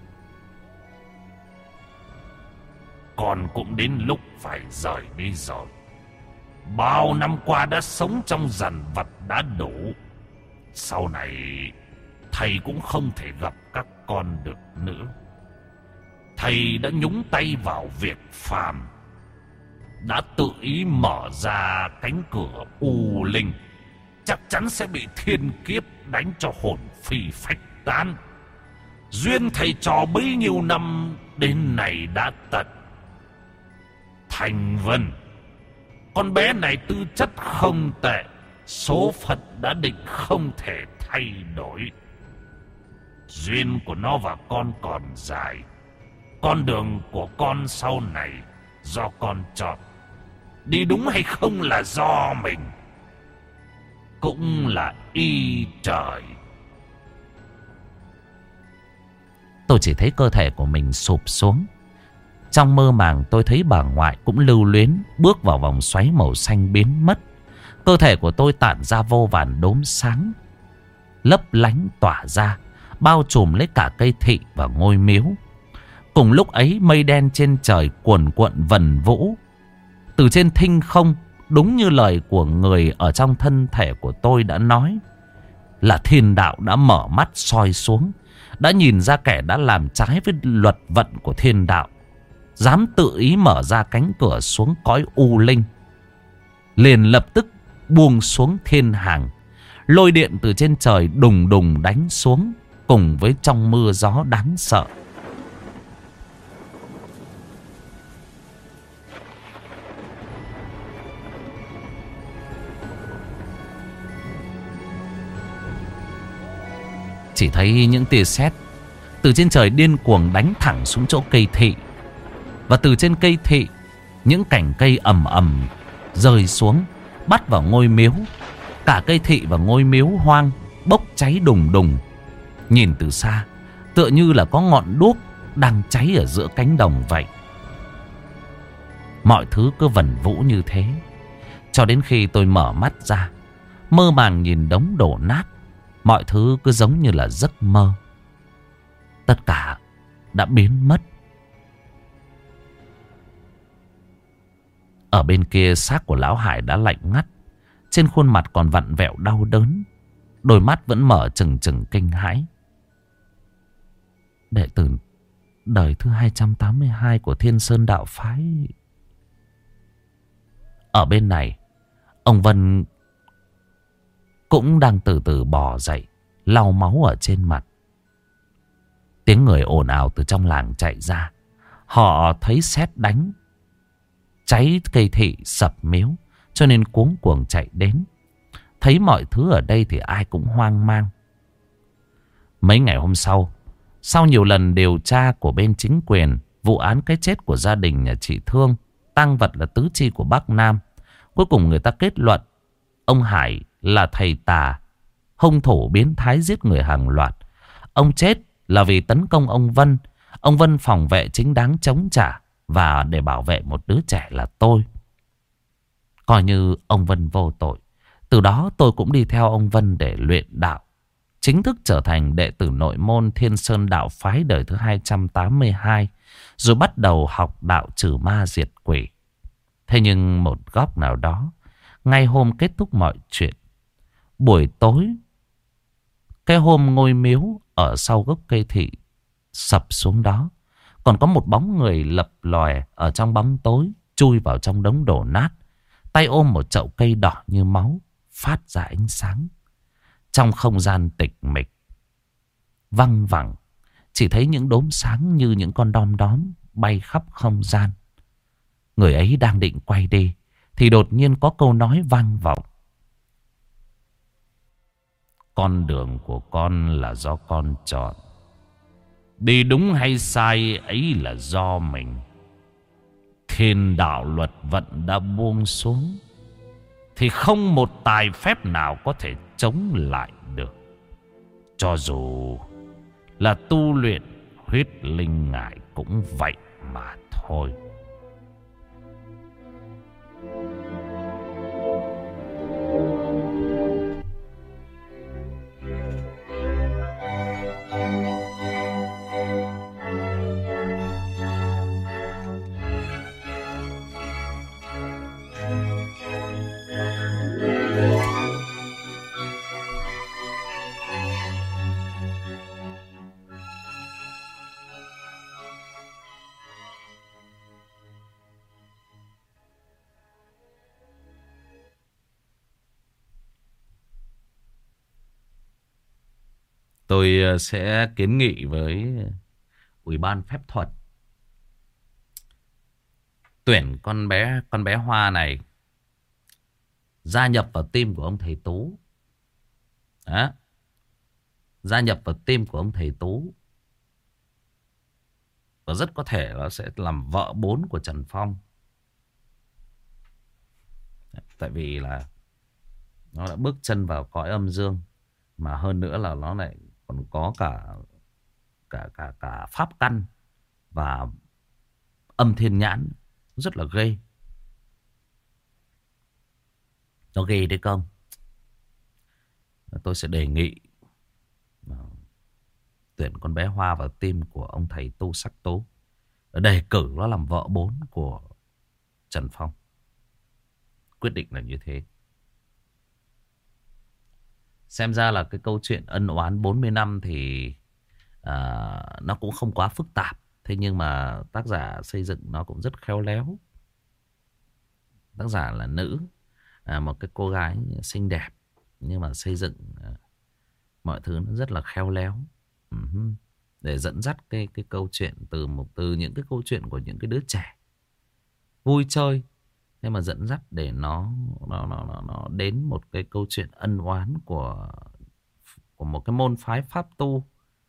Con cũng đến lúc phải rời đi rồi. Bao năm qua đã sống trong dằn vặt đã đủ. Sau này thầy cũng không thể gặp các con được nữa. Thầy đã nhúng tay vào việc phàm, đã tự ý mở ra cánh cửa u linh. Chắc chắn sẽ bị thiên kiếp đánh cho hồn phi phách tán. Duyên thầy trò bấy nhiêu năm đến này đã tận. Thành Vân, Con bé này tư chất không tệ, số phận đã định không thể thay đổi. Duyên của nó và con còn dài. Con đường của con sau này do con chọn. Đi đúng hay không là do mình, cũng là y trời. Tôi chỉ thấy cơ thể của mình sụp xuống. Trong mơ màng tôi thấy bà ngoại cũng lưu luyến bước vào vòng xoáy màu xanh biến mất. Cơ thể của tôi tản ra vô vàn đốm sáng lấp lánh tỏa ra, bao trùm lấy cả cây thị và ngôi miếu. Cùng lúc ấy mây đen trên trời cuồn cuộn vần vũ. Từ trên thinh không, đúng như lời của người ở trong thân thể của tôi đã nói, là thiên đạo đã mở mắt soi xuống, đã nhìn ra kẻ đã làm trái với luật vận của thiên đạo, dám tự ý mở ra cánh cửa xuống cõi u linh. Liền lập tức buông xuống thiên hàng. Lôi điện từ trên trời đùng đùng đánh xuống, cùng với trong mưa gió đáng sợ. Chỉ thấy những tia sét từ trên trời điên cuồng đánh thẳng xuống chỗ cây thị. Và từ trên cây thị, những cành cây ầm ầm rơi xuống, bắt vào ngôi miếu. Cả cây thị và ngôi miếu hoang bốc cháy đùng đùng. Nhìn từ xa, tựa như là có ngọn đuốc đang cháy ở giữa cánh đồng vậy. Mọi thứ cứ vẩn vũ như thế, cho đến khi tôi mở mắt ra, mơ màng nhìn đống đổ nát. Mọi thứ cứ giống như là giấc mơ. Tất cả đã biến mất. Ở bên kia xác của lão Hải đã lạnh ngắt. Trên khuôn mặt còn vặn vẹo đau đớn. Đôi mắt vẫn mở trừng trừng kinh hãi. Đệ tử đời thứ 282 của Thiên Sơn Đạo Phái. Ở bên này, ông Vân cũng đang từ từ bò dậy, lau máu ở trên mặt. Tiếng người ồn ào từ trong làng chạy ra. Họ thấy sét đánh, cháy cây thị, sập miếu, cho nên cuống cuồng chạy đến. Thấy mọi thứ ở đây thì ai cũng hoang mang. Mấy ngày hôm sau, sau nhiều lần điều tra của bên chính quyền, vụ án cái chết của gia đình nhà chị Thương, tang vật là tứ chi của bác Nam, cuối cùng người ta kết luận ông Hải là thầy tà, hung thủ biến thái giết người hàng loạt. Ông chết là vì tấn công ông Vân. Ông Vân phòng vệ chính đáng chống trả, và để bảo vệ một đứa trẻ là tôi. Coi như ông Vân vô tội. Từ đó tôi cũng đi theo ông Vân để luyện đạo, chính thức trở thành đệ tử nội môn Thiên Sơn Đạo Phái đời thứ 282, rồi bắt đầu học đạo trừ ma diệt quỷ. Thế nhưng một góc nào đó, ngay hôm kết thúc mọi chuyện, buổi tối, cái hôm ngôi miếu ở sau gốc cây thị sập xuống đó, còn có một bóng người lập lòe ở trong bóng tối, chui vào trong đống đổ nát, tay ôm một chậu cây đỏ như máu, phát ra ánh sáng. Trong không gian tịch mịch, văng vẳng, chỉ thấy những đốm sáng như những con đom đóm bay khắp không gian. Người ấy đang định quay đi, thì đột nhiên có câu nói vang vọng. Con đường của con là do con chọn. Đi đúng hay sai ấy là do mình. Thiên đạo luật vận đã buông xuống, thì không một tài phép nào có thể chống lại được. Cho dù là tu luyện huyết linh ngải cũng vậy mà thôi. Tôi sẽ kiến nghị với Ủy ban phép thuật tuyển con bé Hoa này gia nhập vào team của ông thầy Tú. Đó. Gia nhập vào team của ông thầy Tú. Và rất có thể nó sẽ làm vợ 4 của Trần Phong. Tại vì là nó đã bước chân vào cõi âm dương. Mà hơn nữa là nó lại còn có cả pháp căn và âm thiên nhãn. Rất là ghê. Nó ghê đấy không? Tôi sẽ đề nghị tuyển con bé Hoa vào team của ông thầy Tu Sắc Tố. Đề cử nó làm vợ 4 của Trần Phong. Quyết định là như thế. Xem ra là cái câu chuyện ân oán 40 năm thì nó cũng không quá phức tạp. Thế nhưng mà tác giả xây dựng nó cũng rất khéo léo. Tác giả là nữ, một cái cô gái xinh đẹp, nhưng mà xây dựng mọi thứ nó rất là khéo léo. Để dẫn dắt cái câu chuyện từ những cái câu chuyện của những cái đứa trẻ vui chơi, thế mà dẫn dắt để nó đến một cái câu chuyện ân oán của một cái môn phái pháp tu.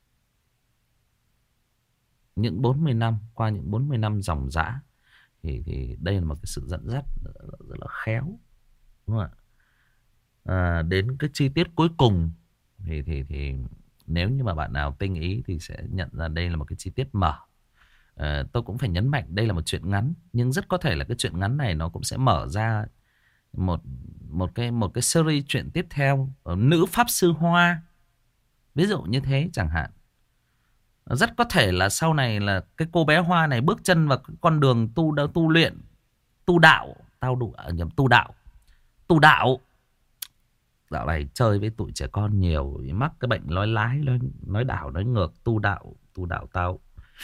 Những 40 năm, qua những 40 năm dòng dã thì đây là một cái sự dẫn dắt rất là khéo, đúng không ạ? Đến cái chi tiết cuối cùng thì nếu như mà bạn nào tinh ý thì sẽ nhận ra đây là một cái chi tiết mở. Tôi cũng phải nhấn mạnh đây là một chuyện ngắn, nhưng rất có thể là cái chuyện ngắn này nó cũng sẽ mở ra một cái series chuyện tiếp theo, nữ pháp sư Hoa, ví dụ như thế chẳng hạn. Rất có thể là sau này là cái cô bé Hoa này bước chân vào con đường tu luyện, tu đạo. Dạo này chơi với tụi trẻ con nhiều, mắc cái bệnh nói lái, nói đảo, nói ngược, tu đạo tao.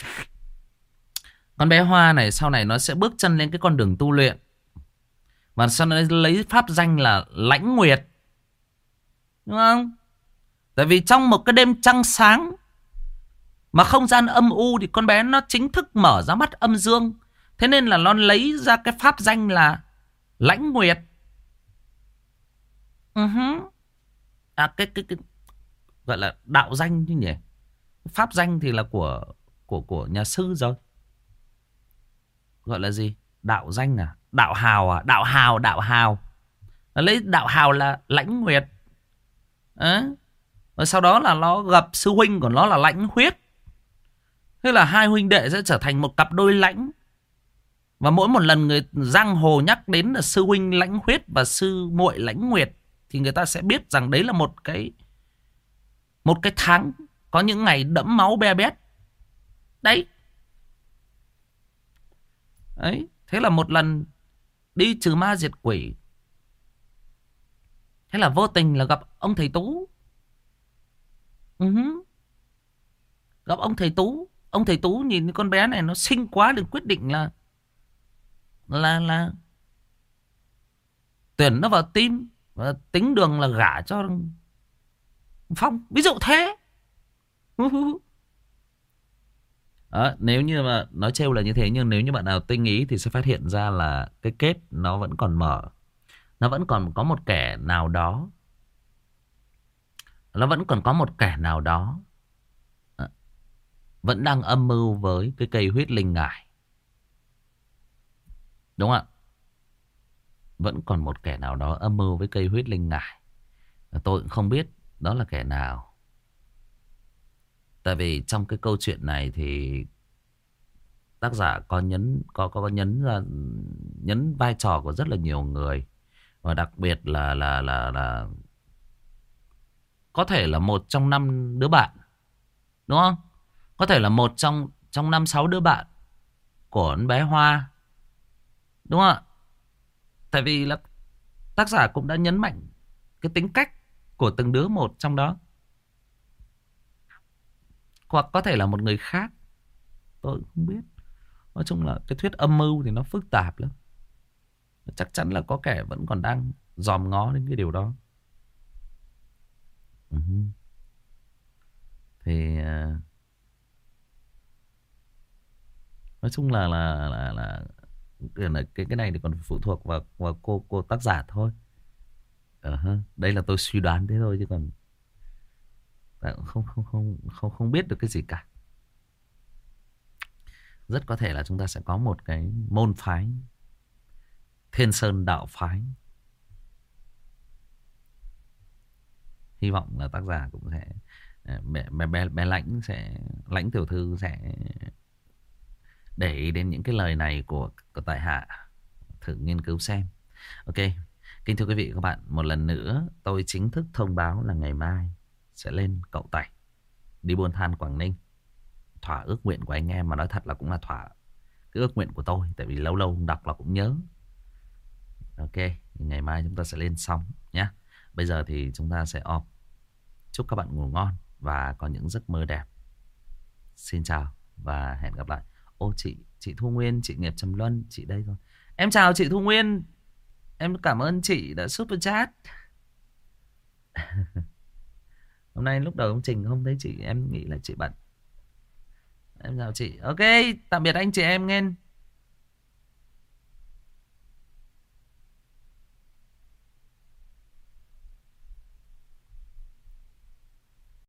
Con bé Hoa này sau này nó sẽ bước chân lên cái con đường tu luyện. Và sau đó lấy pháp danh là Lãnh Nguyệt. Đúng không? Tại vì trong một cái đêm trăng sáng mà không gian âm u thì con bé nó chính thức mở ra mắt âm dương. Thế nên là nó lấy ra cái pháp danh là Lãnh Nguyệt. Cái gọi là đạo danh chứ nhỉ. Pháp danh thì là của nhà sư rồi. Gọi là gì? Đạo danh à? Đạo hào à? Đạo hào. Nó lấy đạo hào là Lãnh Nguyệt. Rồi sau đó là nó gặp sư huynh của nó là Lãnh Huyết. Thế là hai huynh đệ sẽ trở thành một cặp đôi lãnh. Và mỗi một lần người giang hồ nhắc đến là sư huynh Lãnh Huyết và sư muội Lãnh Nguyệt thì người ta sẽ biết rằng đấy là một cái tháng có những ngày đẫm máu be bét. Đấy. Thế là một lần đi trừ ma diệt quỷ, thế là vô tình là gặp ông thầy Tú. Gặp ông thầy Tú. Ông thầy Tú nhìn con bé này nó xinh quá, được quyết định là tuyển nó vào team và tính đường là gả cho Phong, ví dụ thế. Nếu như mà nói trêu là như thế, nhưng nếu như bạn nào tinh ý thì sẽ phát hiện ra là cái kết nó vẫn còn mở. Nó vẫn còn có một kẻ nào đó. Nó vẫn còn có một kẻ nào đó vẫn đang âm mưu với cái cây huyết linh ngải. Đúng không ạ? Vẫn còn một kẻ nào đó âm mưu với cây huyết linh ngải. Tôi cũng không biết đó là kẻ nào. Tại vì trong cái câu chuyện này thì tác giả có nhấn vai trò của rất là nhiều người. Và đặc biệt là có thể là một trong 5 đứa bạn. Đúng không? Có thể là một trong 5-6 đứa bạn của con bé Hoa. Đúng không ạ? Tại vì là tác giả cũng đã nhấn mạnh cái tính cách của từng đứa một trong đó. Hoặc có thể là một người khác. Tôi không biết. Nói chung là cái thuyết âm mưu thì nó phức tạp lắm. Chắc chắn là có kẻ vẫn còn đang dòm ngó đến cái điều đó. Thì nói chung là cái này thì còn phụ thuộc vào cô tác giả thôi. Đây là tôi suy đoán thế thôi chứ còn không biết được cái gì cả. Rất có thể là chúng ta sẽ có một cái môn phái Thiên Sơn đạo phái. Hy vọng là tác giả cũng sẽ bé Lãnh tiểu thư sẽ để ý đến những cái lời này của tại hạ, thử nghiên cứu xem. Ok, kính thưa quý vị và các bạn, một lần nữa tôi chính thức thông báo là ngày mai sẽ lên Cậu Tẩy đi buôn than Quảng Ninh. Thỏa ước nguyện của anh em, mà nói thật là cũng là thỏa cái ước nguyện của tôi, tại vì lâu lâu đọc là cũng nhớ. Ok, ngày mai chúng ta sẽ lên xong nhé. Bây giờ thì chúng ta sẽ off. Chúc các bạn ngủ ngon và có những giấc mơ đẹp. Xin chào và hẹn gặp lại. Ô chị Thu Nguyên, chị Nghiệp Trầm Luân, chị đây rồi. Em chào chị Thu Nguyên. Em cảm ơn chị đã super chat. Hôm nay lúc đầu công trình không thấy chị, em nghĩ là chị bận. Em chào chị. Ok, tạm biệt anh chị em nghe.